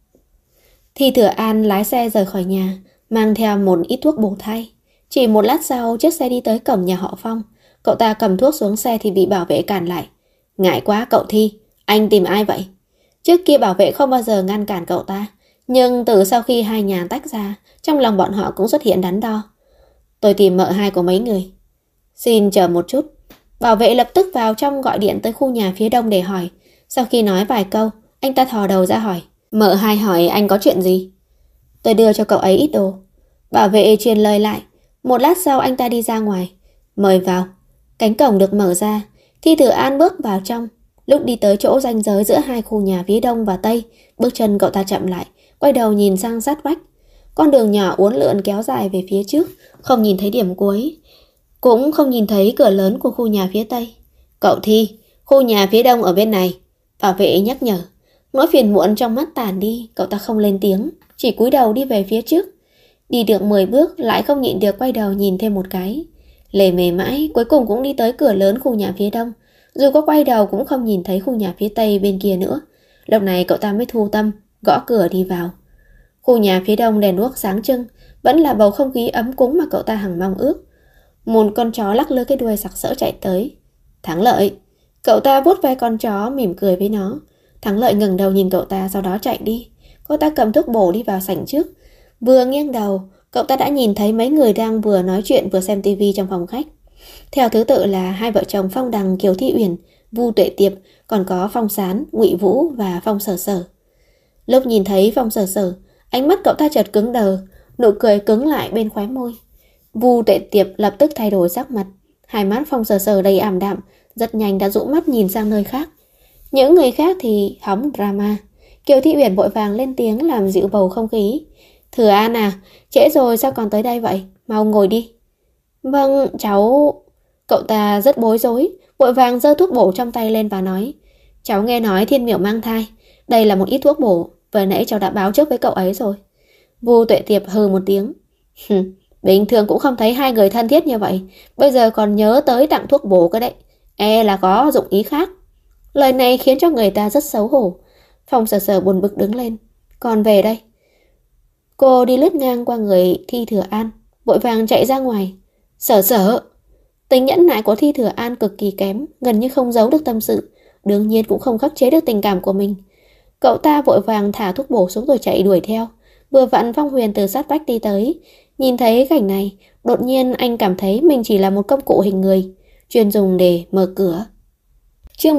Thi Thừa An lái xe rời khỏi nhà, mang theo một ít thuốc bổ thai. Chỉ một lát sau, chiếc xe đi tới cổng nhà họ Phong. Cậu ta cầm thuốc xuống xe thì bị bảo vệ cản lại. Ngại quá cậu Thi, anh tìm ai vậy? Trước kia bảo vệ không bao giờ ngăn cản cậu ta, nhưng từ sau khi hai nhà tách ra, trong lòng bọn họ cũng xuất hiện đắn đo. Tôi tìm mợ hai của mấy người. Xin chờ một chút. Bảo vệ lập tức vào trong gọi điện tới khu nhà phía đông để hỏi. Sau khi nói vài câu, anh ta thò đầu ra hỏi. Mợ hai hỏi anh có chuyện gì? Tôi đưa cho cậu ấy ít đồ. Bảo vệ truyền lời lại. Một lát sau anh ta đi ra ngoài. Mời vào. Cánh cổng được mở ra. Thi Thừa An bước vào trong. Lúc đi tới chỗ ranh giới giữa hai khu nhà phía đông và tây, bước chân cậu ta chậm lại, quay đầu nhìn sang sát vách. Con đường nhỏ uốn lượn kéo dài về phía trước, không nhìn thấy điểm cuối, cũng không nhìn thấy cửa lớn của khu nhà phía tây. Cậu Thi, khu nhà phía đông ở bên này. Bảo vệ nhắc nhở. Nỗi phiền muộn trong mắt tàn đi, cậu ta không lên tiếng, chỉ cúi đầu đi về phía trước. Đi được 10 bước lại không nhịn được quay đầu nhìn thêm một cái. Lề mề mãi, cuối cùng cũng đi tới cửa lớn khu nhà phía đông. Dù có quay đầu cũng không nhìn thấy khu nhà phía tây bên kia nữa. Lúc này cậu ta mới thu tâm, gõ cửa đi vào. Khu nhà phía đông đèn đuốc sáng trưng, vẫn là bầu không khí ấm cúng mà cậu ta hằng mong ước. Một con chó lắc lư cái đuôi sặc sỡ chạy tới. Thắng Lợi! Cậu ta vuốt ve con chó mỉm cười với nó. Thắng Lợi ngẩng đầu nhìn cậu ta, sau đó chạy đi. Cậu ta cầm thuốc bổ đi vào sảnh trước. Vừa nghiêng đầu, cậu ta đã nhìn thấy mấy người đang vừa nói chuyện vừa xem tivi trong phòng khách. Theo thứ tự là hai vợ chồng Phong Đằng, Kiều Thi Uyển, Vu Tuệ Tiệp, còn có Phong Sán, Ngụy Vũ và Phong Sở Sở. Lúc nhìn thấy Phong Sở Sở, ánh mắt cậu ta chợt cứng đờ, nụ cười cứng lại bên khóe môi. Vu Tuệ Tiệp lập tức thay đổi sắc mặt, hai mắt Phong Sở Sở đầy ảm đạm, rất nhanh đã dụ mắt nhìn sang nơi khác. Những người khác thì hóng drama. Kiều Thi Uyển vội vàng lên tiếng làm dịu bầu không khí. Thừa An à, trễ rồi sao còn tới đây vậy? Mau ngồi đi. Vâng, cháu... Cậu ta rất bối rối, vội vàng giơ thuốc bổ trong tay lên và nói. Cháu nghe nói Thiên Miểu mang thai. Đây là một ít thuốc bổ, vừa nãy cháu đã báo trước với cậu ấy rồi. Vu Tuệ Tiệp hừ một tiếng. Bình thường cũng không thấy hai người thân thiết như vậy, bây giờ còn nhớ tới tặng thuốc bổ cơ đấy. E là có dụng ý khác. Lời này khiến cho người ta rất xấu hổ. Phong Sở Sở buồn bực đứng lên. Còn về đây. Cô đi lướt ngang qua người Thi Thừa An, vội vàng chạy ra ngoài. Sở Sở! Tính nhẫn nại của Thi Thừa An cực kỳ kém, gần như không giấu được tâm sự, đương nhiên cũng không khắc chế được tình cảm của mình. Cậu ta vội vàng thả thuốc bổ xuống rồi chạy đuổi theo. Vừa vặn Phong Huyền từ sát vách đi tới. Nhìn thấy cảnh này, đột nhiên anh cảm thấy mình chỉ là một công cụ hình người, chuyên dùng để mở cửa. Chương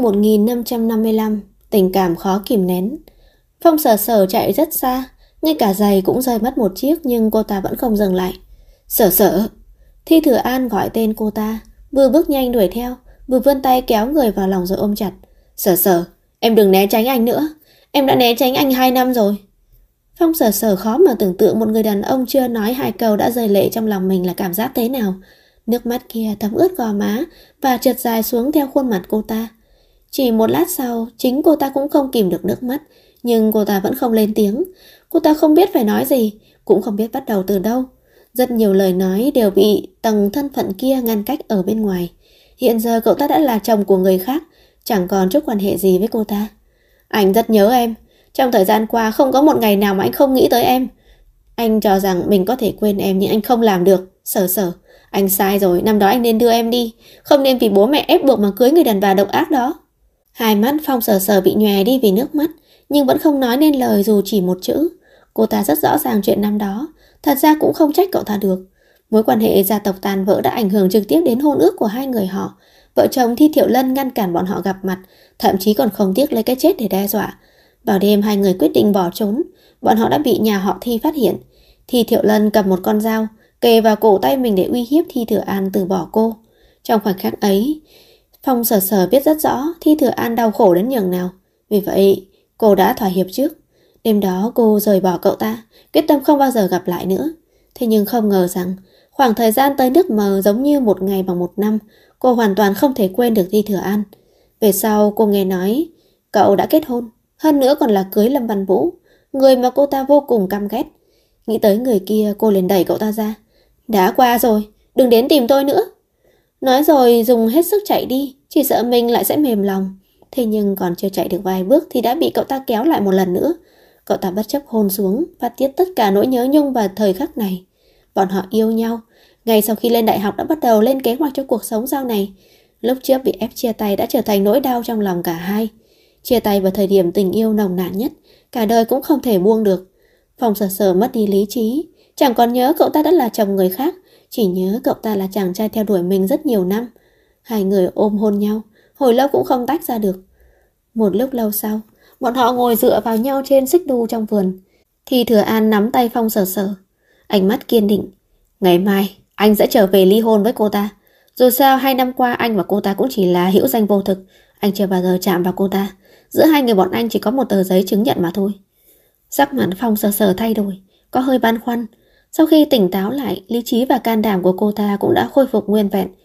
1555, tình cảm khó kìm nén. Phong Sở Sở chạy rất xa, ngay cả giày cũng rơi mất một chiếc, nhưng cô ta vẫn không dừng lại. Sở Sở! Thi Thừa An gọi tên cô ta, vừa bước nhanh đuổi theo, vừa vươn tay kéo người vào lòng rồi ôm chặt. Sở Sở, em đừng né tránh anh nữa, em đã né tránh anh 2 năm rồi. Phong Sở Sở khó mà tưởng tượng một người đàn ông chưa nói 2 câu đã rơi lệ trong lòng mình là cảm giác thế nào. Nước mắt kia thấm ướt gò má và trượt dài xuống theo khuôn mặt cô ta. Chỉ một lát sau, chính cô ta cũng không kìm được nước mắt, nhưng cô ta vẫn không lên tiếng. Cô ta không biết phải nói gì, cũng không biết bắt đầu từ đâu. Rất nhiều lời nói đều bị tầng thân phận kia ngăn cách ở bên ngoài. Hiện giờ cậu ta đã là chồng của người khác, chẳng còn chút quan hệ gì với cô ta. Anh rất nhớ em. Trong thời gian qua không có một ngày nào mà anh không nghĩ tới em. Anh cho rằng mình có thể quên em nhưng anh không làm được. Sở Sở, anh sai rồi, năm đó anh nên đưa em đi, không nên vì bố mẹ ép buộc mà cưới người đàn bà độc ác đó. Hai mắt Phong Sở Sở bị nhòe đi vì nước mắt, nhưng vẫn không nói nên lời dù chỉ một chữ. Cô ta rất rõ ràng chuyện năm đó, thật ra cũng không trách cậu ta được. Mối quan hệ gia tộc tàn vỡ đã ảnh hưởng trực tiếp đến hôn ước của hai người họ. Vợ chồng Thi Thiệu Lân ngăn cản bọn họ gặp mặt, thậm chí còn không tiếc lấy cái chết để đe dọa. Vào đêm hai người quyết định bỏ trốn, bọn họ đã bị nhà họ Thi phát hiện. Thi Thiệu Lân cầm một con dao kề vào cổ tay mình để uy hiếp Thi Thừa An từ bỏ cô. Trong khoảnh khắc ấy, Phong Sở Sở biết rất rõ Thi Thừa An đau khổ đến nhường nào. Vì vậy cô đã thỏa hiệp trước. Đêm đó cô rời bỏ cậu ta, quyết tâm không bao giờ gặp lại nữa. Thế nhưng không ngờ rằng khoảng thời gian tới nước mờ giống như một ngày bằng một năm. Cô hoàn toàn không thể quên được Thi Thừa An. Về sau cô nghe nói cậu đã kết hôn, hơn nữa còn là cưới Lâm Văn Vũ, người mà cô ta vô cùng căm ghét. Nghĩ tới người kia, cô liền đẩy cậu ta ra. Đã qua rồi, đừng đến tìm tôi nữa. Nói rồi dùng hết sức chạy đi, chỉ sợ mình lại sẽ mềm lòng. Thế nhưng còn chưa chạy được vài bước thì đã bị cậu ta kéo lại một lần nữa. Cậu ta bất chấp hôn xuống, phát tiết tất cả nỗi nhớ nhung vào thời khắc này. Bọn họ yêu nhau, ngay sau khi lên đại học đã bắt đầu lên kế hoạch cho cuộc sống sau này. Lúc trước bị ép chia tay đã trở thành nỗi đau trong lòng cả hai. Chia tay vào thời điểm tình yêu nồng nàn nhất, cả đời cũng không thể buông được. Phong Sở Sở mất đi lý trí, chẳng còn nhớ cậu ta đã là chồng người khác, chỉ nhớ cậu ta là chàng trai theo đuổi mình rất nhiều năm. Hai người ôm hôn nhau, hồi lâu cũng không tách ra được. Một lúc lâu sau, bọn họ ngồi dựa vào nhau trên xích đu trong vườn. Thi Thừa An nắm tay Phong Sở Sở, ánh mắt kiên định. Ngày mai anh sẽ trở về ly hôn với cô ta. Dù sao 2 năm qua anh và cô ta cũng chỉ là hữu danh vô thực, anh chưa bao giờ chạm vào cô ta. Giữa hai người bọn anh chỉ có một tờ giấy chứng nhận mà thôi. Sắc mặt Phong Sở Sở thay đổi, có hơi băn khoăn. Sau khi tỉnh táo lại, lý trí và can đảm của cô ta cũng đã khôi phục nguyên vẹn.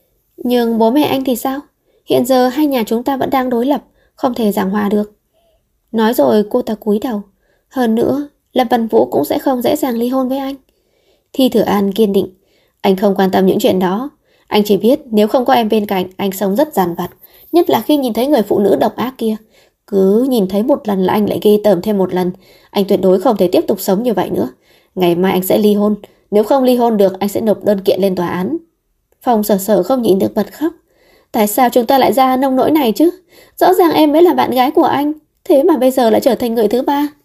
Nhưng bố mẹ anh thì sao? Hiện giờ hai nhà chúng ta vẫn đang đối lập, không thể giảng hòa được. Nói rồi cô ta cúi đầu. Hơn nữa, Lâm Văn Vũ cũng sẽ không dễ dàng ly hôn với anh. Thi Thừa An kiên định. Anh không quan tâm những chuyện đó. Anh chỉ biết nếu không có em bên cạnh, anh sống rất dằn vặt. Nhất là khi nhìn thấy người phụ nữ độc ác kia. Cứ nhìn thấy một lần là anh lại ghê tởm thêm một lần. Anh tuyệt đối không thể tiếp tục sống như vậy nữa. Ngày mai anh sẽ ly hôn. Nếu không ly hôn được, anh sẽ nộp đơn kiện lên tòa án. Phong Sở Sở không nhịn được bật khóc. Tại sao chúng ta lại ra nông nỗi này chứ? Rõ ràng em mới là bạn gái của anh, thế mà bây giờ lại trở thành người thứ ba.